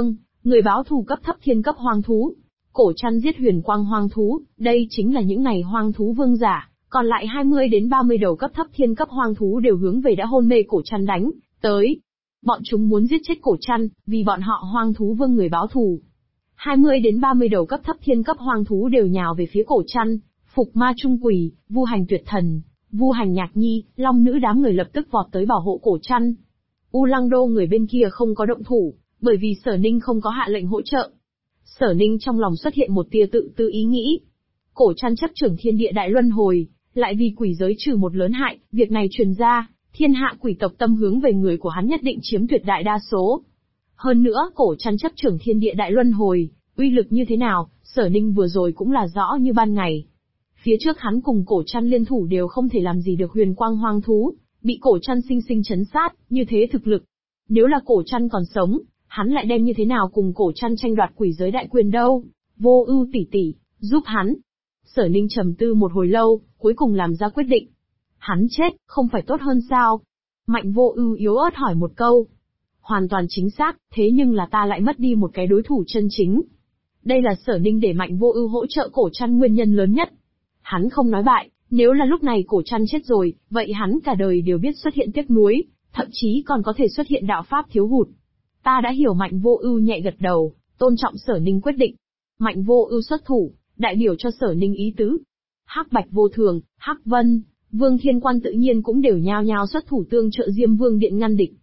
Người báo thù cấp thấp thiên cấp hoang thú. Cổ Trăn giết huyền quang hoang thú, đây chính là những này hoang thú vương giả, còn lại 20 đến 30 đầu cấp thấp thiên cấp hoang thú đều hướng về đã hôn mê Cổ Trăn đánh tới. Bọn chúng muốn giết chết Cổ Trăn, vì bọn họ hoang thú vương người báo thù. 20 đến 30 đầu cấp thấp thiên cấp hoang thú đều nhào về phía Cổ Trăn, Phục Ma Trung Quỷ, Vu Hành Tuyệt Thần, Vu Hành Nhạc Nhi, Long Nữ đám người lập tức vọt tới bảo hộ Cổ Trăn. U Lăng Đô người bên kia không có động thủ, bởi vì Sở Ninh không có hạ lệnh hỗ trợ. Sở Ninh trong lòng xuất hiện một tia tự tư ý nghĩ. Cổ Trăn chấp trưởng thiên địa đại luân hồi, lại vì quỷ giới trừ một lớn hại, việc này truyền ra, thiên hạ quỷ tộc tâm hướng về người của hắn nhất định chiếm tuyệt đại đa số. Hơn nữa, Cổ Trăn chấp trưởng thiên địa đại luân hồi, uy lực như thế nào, Sở Ninh vừa rồi cũng là rõ như ban ngày. Phía trước hắn cùng Cổ Trăn liên thủ đều không thể làm gì được huyền quang hoang thú, bị Cổ Trăn sinh sinh chấn sát, như thế thực lực. Nếu là Cổ Trăn còn sống, hắn lại đem như thế nào cùng Cổ Trăn tranh đoạt quỷ giới đại quyền đâu? Vô Ưu tỷ tỷ, giúp hắn. Sở Ninh trầm tư một hồi lâu, cuối cùng làm ra quyết định. Hắn chết, không phải tốt hơn sao? Mạnh Vô Ưu yếu ớt hỏi một câu. Hoàn toàn chính xác, thế nhưng là ta lại mất đi một cái đối thủ chân chính. Đây là Sở Ninh để Mạnh Vô Ưu hỗ trợ Cổ Trăn nguyên nhân lớn nhất. Hắn không nói bại, nếu là lúc này Cổ Trăn chết rồi, vậy hắn cả đời đều biết xuất hiện tiếc nuối, thậm chí còn có thể xuất hiện đạo pháp thiếu hụt. Ta đã hiểu. Mạnh Vô Ưu nhẹ gật đầu, tôn trọng Sở Ninh quyết định. Mạnh Vô Ưu xuất thủ, đại biểu cho Sở Ninh ý tứ. Hắc Bạch Vô Thường, Hắc Vân, Vương Thiên Quan tự nhiên cũng đều nhao nhao xuất thủ tương trợ Diêm Vương Điện ngăn địch.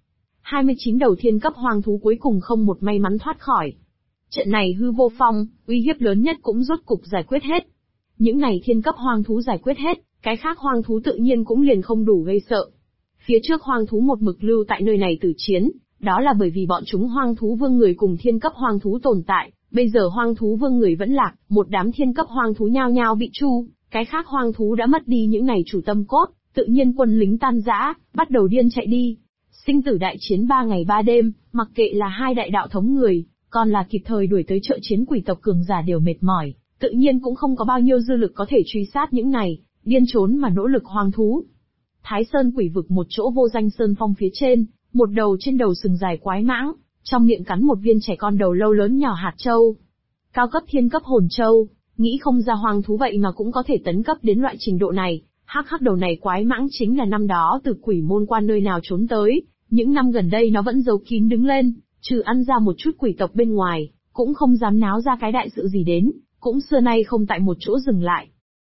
29 đầu thiên cấp hoang thú cuối cùng không một may mắn thoát khỏi. Trận này Hư Vô Phong, uy hiếp lớn nhất cũng rốt cục giải quyết hết. Những này thiên cấp hoang thú giải quyết hết, cái khác hoang thú tự nhiên cũng liền không đủ gây sợ. Phía trước hoang thú một mực lưu tại nơi này tử chiến, đó là bởi vì bọn chúng hoang thú vương người cùng thiên cấp hoang thú tồn tại, bây giờ hoang thú vương người vẫn lạc, một đám thiên cấp hoang thú nhao nhao bị tru, cái khác hoang thú đã mất đi những này chủ tâm cốt, tự nhiên quân lính tan rã, bắt đầu điên chạy đi. Sinh tử đại chiến 3 ngày 3 đêm, mặc kệ là hai đại đạo thống người, còn là kịp thời đuổi tới trợ chiến quỷ tộc cường giả đều mệt mỏi, tự nhiên cũng không có bao nhiêu dư lực có thể truy sát những này, điên trốn mà nỗ lực hoang thú. Thái Sơn quỷ vực một chỗ vô danh sơn phong phía trên, một đầu trên đầu sừng dài quái mãng, trong miệng cắn một viên trẻ con đầu lâu lớn nhỏ hạt châu. Cao cấp thiên cấp hồn châu, nghĩ không ra hoang thú vậy mà cũng có thể tấn cấp đến loại trình độ này. Hắc đầu này quái mãng chính là năm đó từ Quỷ Môn Quan nơi nào trốn tới, những năm gần đây nó vẫn giấu kín đứng lên, trừ ăn ra một chút quỷ tộc bên ngoài, cũng không dám náo ra cái đại sự gì đến, cũng xưa nay không tại một chỗ dừng lại.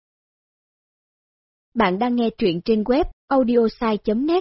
Bạn đang nghe truyện trên web audiosai.net.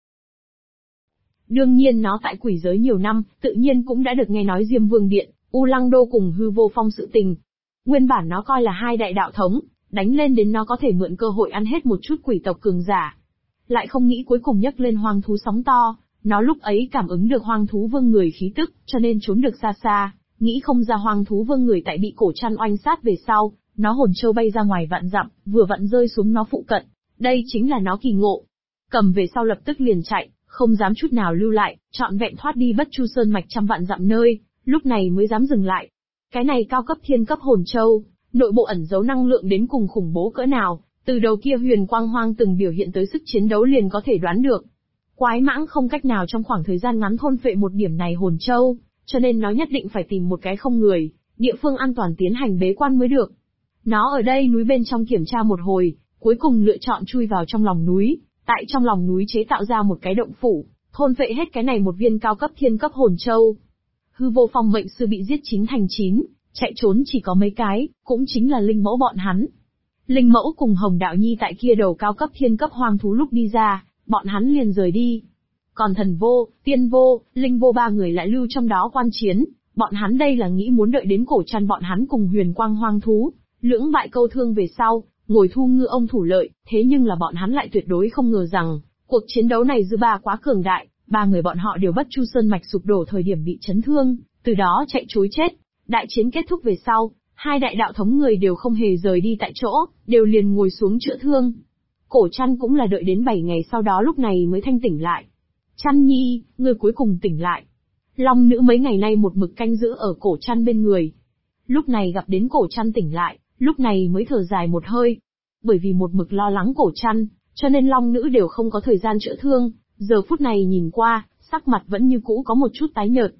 Đương nhiên nó tại quỷ giới nhiều năm, tự nhiên cũng đã được nghe nói Diêm Vương Điện, U Lăng Đô cùng Hư Vô Phong sự tình. Nguyên bản nó coi là hai đại đạo thống, đánh lên đến nó có thể mượn cơ hội ăn hết một chút quỷ tộc cường giả. Lại không nghĩ cuối cùng nhấc lên hoang thú sóng to, nó lúc ấy cảm ứng được hoang thú vương người khí tức, cho nên trốn được xa xa, nghĩ không ra hoang thú vương người tại bị Cổ Trăn oanh sát về sau, nó hồn châu bay ra ngoài vạn dặm, vừa vặn rơi xuống nó phụ cận. Đây chính là nó kỳ ngộ. Cầm về sau lập tức liền chạy, không dám chút nào lưu lại, trọn vẹn thoát đi Bất Chu Sơn mạch trăm vạn dặm nơi, lúc này mới dám dừng lại. Cái này cao cấp thiên cấp hồn châu, nội bộ ẩn giấu năng lượng đến cùng khủng bố cỡ nào, từ đầu kia huyền quang hoang từng biểu hiện tới sức chiến đấu liền có thể đoán được. Quái mãng không cách nào trong khoảng thời gian ngắn thôn phệ một điểm này hồn châu, cho nên nó nhất định phải tìm một cái không người, địa phương an toàn tiến hành bế quan mới được. Nó ở đây núi bên trong kiểm tra một hồi, cuối cùng lựa chọn chui vào trong lòng núi, tại trong lòng núi chế tạo ra một cái động phủ, thôn phệ hết cái này một viên cao cấp thiên cấp hồn châu. Hư Vô Phong mệnh sư bị giết 9 thành 9, chạy trốn chỉ có mấy cái, cũng chính là Linh Mẫu bọn hắn. Linh Mẫu cùng Hồng Đạo Nhi tại kia đầu cao cấp thiên cấp hoang thú lúc đi ra, bọn hắn liền rời đi. Còn Thần Vô, Tiên Vô, Linh Vô ba người lại lưu trong đó quan chiến, bọn hắn đây là nghĩ muốn đợi đến Cổ Trăn bọn hắn cùng huyền quang hoang thú, lưỡng bại câu thương về sau, ngồi thu ngư ông thủ lợi, thế nhưng là bọn hắn lại tuyệt đối không ngờ rằng, cuộc chiến đấu này dư ba quá cường đại, ba người bọn họ đều Bất Chu Sơn mạch sụp đổ thời điểm bị chấn thương, từ đó chạy trối chết. Đại chiến kết thúc về sau, hai đại đạo thống người đều không hề rời đi tại chỗ, đều liền ngồi xuống chữa thương. Cổ Trăn cũng là đợi đến 7 ngày sau đó lúc này mới thanh tỉnh lại. Trăn Nhi, ngươi cuối cùng tỉnh lại. Long Nữ mấy ngày nay một mực canh giữ ở Cổ Trăn bên người. Lúc này gặp đến Cổ Trăn tỉnh lại, lúc này mới thở dài một hơi. Bởi vì một mực lo lắng Cổ Trăn, cho nên Long Nữ đều không có thời gian chữa thương, giờ phút này nhìn qua, sắc mặt vẫn như cũ có một chút tái nhợt.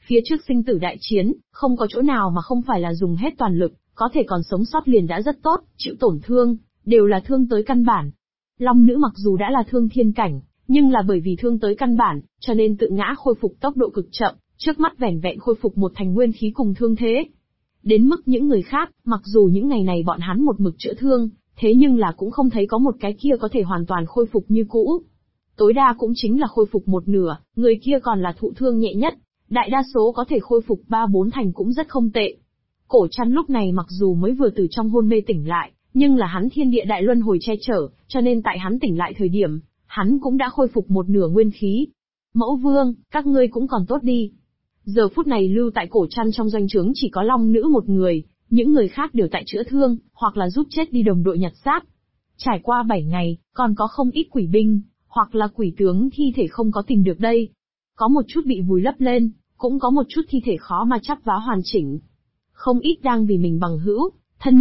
Phía trước sinh tử đại chiến, không có chỗ nào mà không phải là dùng hết toàn lực, có thể còn sống sót liền đã rất tốt, chịu tổn thương, đều là thương tới căn bản. Long nữ mặc dù đã là thương thiên cảnh, nhưng là bởi vì thương tới căn bản, cho nên tự ngã khôi phục tốc độ cực chậm, trước mắt vẻn vẹn khôi phục một thành nguyên khí cùng thương thế. Đến mức những người khác, mặc dù những ngày này bọn hắn một mực chữa thương, thế nhưng là cũng không thấy có một cái kia có thể hoàn toàn khôi phục như cũ. Tối đa cũng chính là khôi phục một nửa, người kia còn là thụ thương nhẹ nhất, đại đa số có thể khôi phục 3-4 thành cũng rất không tệ. Cổ Trăn lúc này mặc dù mới vừa từ trong hôn mê tỉnh lại, nhưng là hắn thiên địa đại luân hồi che chở, cho nên tại hắn tỉnh lại thời điểm, hắn cũng đã khôi phục một nửa nguyên khí. Mẫu vương, các ngươi cũng còn tốt đi. Giờ phút này lưu tại Cổ Trăn trong doanh trướng chỉ có Long nữ một người, những người khác đều tại chữa thương, hoặc là giúp chết đi đồng đội nhặt xác. Trải qua 7 ngày, còn có không ít quỷ binh, hoặc là quỷ tướng thi thể không có tìm được đây. Có một chút bị vùi lấp lên, cũng có một chút thi thể khó mà chắp vá hoàn chỉnh. Không ít đang vì mình bằng hữu,